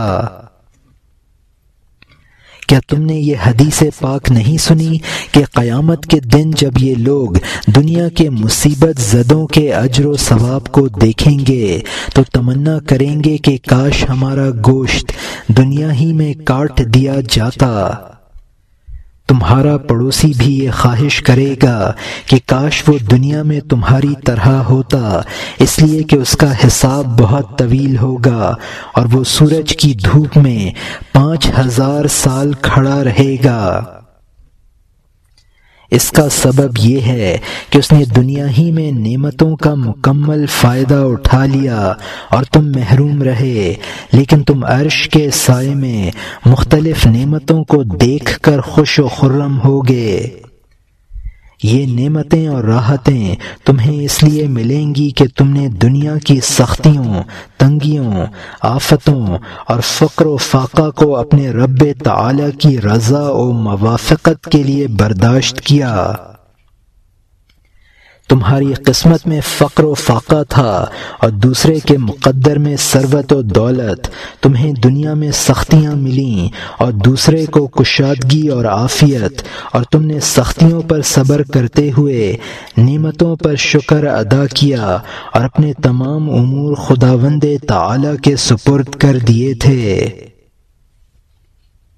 کیا تم نے یہ حدیث پاک نہیں سنی کہ قیامت کے دن جب یہ لوگ دنیا کے مصیبت زدوں کے اجر و ثواب کو دیکھیں گے تو تمنا کریں گے کہ کاش ہمارا گوشت دنیا ہی میں کاٹ دیا جاتا۔ تمہارا پڑوسی بھی یہ خواہش کرے گا کہ کاش وہ دنیا میں تمہاری طرح ہوتا، اس لیے کہ اس کا حساب بہت طویل ہوگا اور وہ سورج کی دھوپ میں 5000 سال کھڑا رہے گا۔ اس کا سبب یہ ہے کہ اس نے دنیا ہی میں نعمتوں کا مکمل فائدہ اٹھا لیا اور تم محروم رہے، لیکن تم عرش کے سائے میں مختلف نعمتوں کو دیکھ کر خوش و خرم ہوگے۔ یہ نعمتیں اور راحتیں تمہیں اس لیے ملیں گی کہ تم نے دنیا کی سختیوں، تنگیوں، آفتوں اور فقر و فاقہ کو اپنے رب تعالی کی رضا و موافقت کے لیے برداشت کیا۔ تمہاری قسمت میں فقر و فاقہ تھا اور دوسرے کے مقدر میں ثروت و دولت، تمہیں دنیا میں سختیاں ملیں اور دوسرے کو کشادگی اور عافیت، اور تم نے سختیوں پر صبر کرتے ہوئے نعمتوں پر شکر ادا کیا اور اپنے تمام امور خداوند تعالی کے سپرد کر دیے تھے۔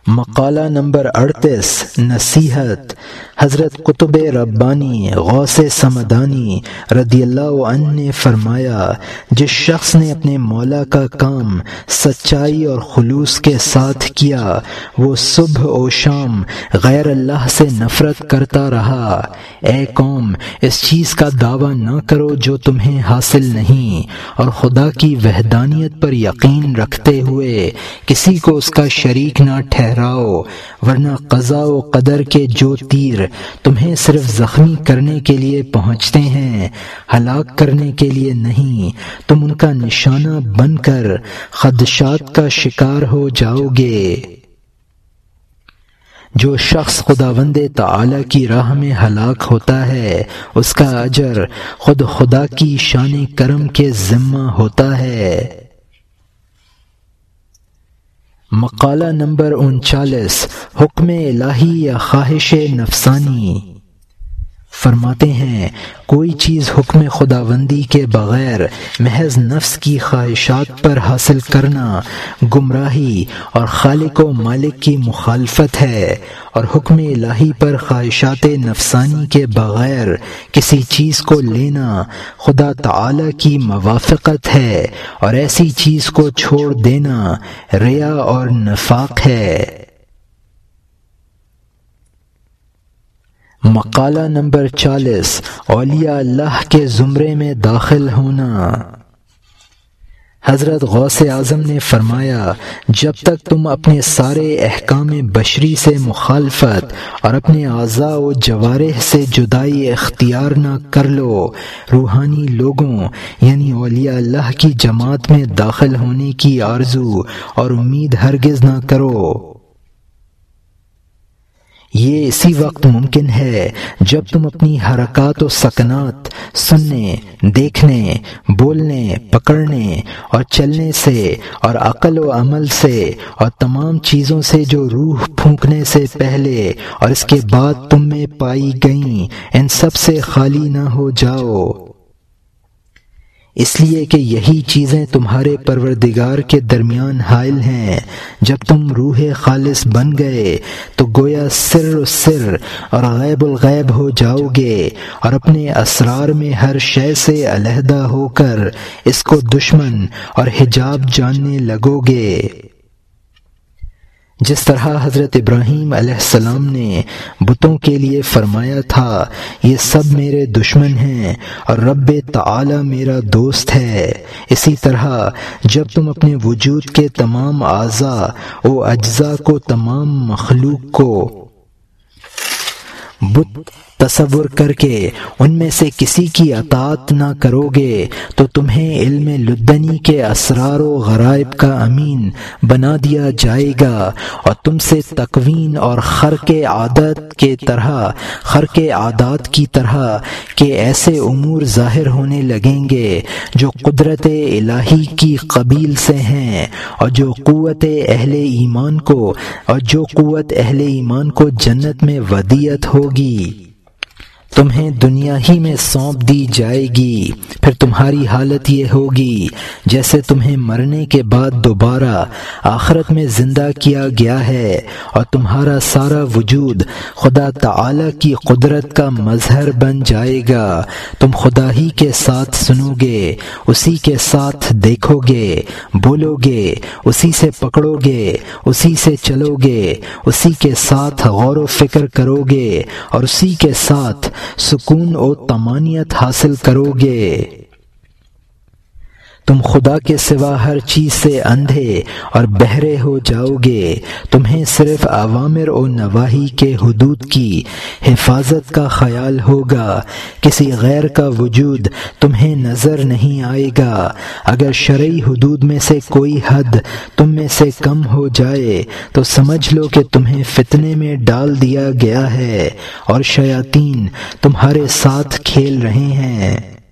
مقالہ نمبر 38 نصیحت۔ حضرت قطب ربانی غوث سمدانی رضی اللہ عنہ نے فرمایا، جس شخص نے اپنے مولا کا کام سچائی اور خلوص کے ساتھ کیا، وہ صبح و شام غیر اللہ سے نفرت کرتا رہا۔ اے قوم، اس چیز کا دعویٰ نہ کرو جو تمہیں حاصل نہیں، اور خدا کی وحدانیت پر یقین رکھتے ہوئے کسی کو اس کا شریک نہ ٹھہراؤ، ورنہ قضاء و قدر کے جو تیر تمہیں صرف زخمی کرنے کے لیے پہنچتے ہیں، ہلاک کرنے کے لیے نہیں، تم ان کا نشانہ بن کر خدشات کا شکار ہو جاؤ گے۔ جو شخص خداوند تعالی کی راہ میں ہلاک ہوتا ہے، اس کا اجر خود خدا کی شان کرم کے ذمہ ہوتا ہے۔ مقالہ نمبر 39 حکم الہی یا خواہش نفسانی۔ فرماتے ہیں، کوئی چیز حکم خداوندی کے بغیر محض نفس کی خواہشات پر حاصل کرنا گمراہی اور خالق و مالک کی مخالفت ہے، اور حکم الہی پر خواہشات نفسانی کے بغیر کسی چیز کو لینا خدا تعالی کی موافقت ہے، اور ایسی چیز کو چھوڑ دینا ریا اور نفاق ہے۔ مقالہ نمبر 40 اولیاء اللہ کے زمرے میں داخل ہونا۔ حضرت غوث اعظم نے فرمایا، جب تک تم اپنے سارے احکام بشری سے مخالفت اور اپنے اعضاء و جوارح سے جدائی اختیار نہ کر لو، روحانی لوگوں یعنی اولیاء اللہ کی جماعت میں داخل ہونے کی آرزو اور امید ہرگز نہ کرو۔ یہ اسی وقت ممکن ہے جب تم اپنی حرکات و سکنات سننے، دیکھنے، بولنے، پکڑنے اور چلنے سے اور عقل و عمل سے اور تمام چیزوں سے جو روح پھونکنے سے پہلے اور اس کے بعد تم میں پائی گئیں، ان سب سے خالی نہ ہو جاؤ، اس لیے کہ یہی چیزیں تمہارے پروردگار کے درمیان حائل ہیں۔ جب تم روح خالص بن گئے تو گویا سر و سر اور غیب الغیب ہو جاؤ گے، اور اپنے اسرار میں ہر شے سے علیحدہ ہو کر اس کو دشمن اور حجاب جاننے لگو گے۔ جس طرح حضرت ابراہیم علیہ السلام نے بتوں کے لیے فرمایا تھا، یہ سب میرے دشمن ہیں اور رب تعالی میرا دوست ہے، اسی طرح جب تم اپنے وجود کے تمام اعضاء و اجزاء کو، تمام مخلوق کو بت تصور کر کے ان میں سے کسی کی اطاعت نہ کرو گے تو تمہیں علم لدنی کے اسرار و غرائب کا امین بنا دیا جائے گا، اور تم سے تکوین اور خرق عادات کی طرح کے ایسے امور ظاہر ہونے لگیں گے جو قدرت الہی کی قبیل سے ہیں، اور جو قوت اہل ایمان کو جنت میں ودیعت ہوگی تمہیں دنیا ہی میں سونپ دی جائے گی۔ پھر تمہاری حالت یہ ہوگی جیسے تمہیں مرنے کے بعد دوبارہ آخرت میں زندہ کیا گیا ہے، اور تمہارا سارا وجود خدا تعالی کی قدرت کا مظہر بن جائے گا۔ تم خدا ہی کے ساتھ سنو گے، اسی کے ساتھ دیکھو گے، بولو گے، اسی سے پکڑو گے، اسی سے چلو گے، اسی کے ساتھ غور و فکر کرو گے، اور اسی کے ساتھ سکون و طمانینت حاصل کرو گے۔ تم خدا کے سوا ہر چیز سے اندھے اور بہرے ہو جاؤ گے، تمہیں صرف اوامر و نواہی کے حدود کی حفاظت کا خیال ہوگا، کسی غیر کا وجود تمہیں نظر نہیں آئے گا۔ اگر شرعی حدود میں سے کوئی حد تم میں سے کم ہو جائے تو سمجھ لو کہ تمہیں فتنے میں ڈال دیا گیا ہے، اور شیاطین تمہارے ساتھ کھیل رہے ہیں۔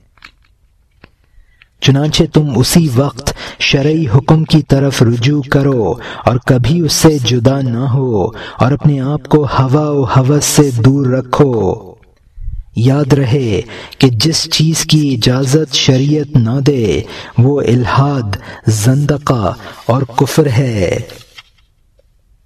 چنانچہ تم اسی وقت شرعی حکم کی طرف رجوع کرو اور کبھی اس سے جدا نہ ہو، اور اپنے آپ کو ہوا و ہوس سے دور رکھو۔ یاد رہے کہ جس چیز کی اجازت شریعت نہ دے وہ الحاد، زندقہ اور کفر ہے۔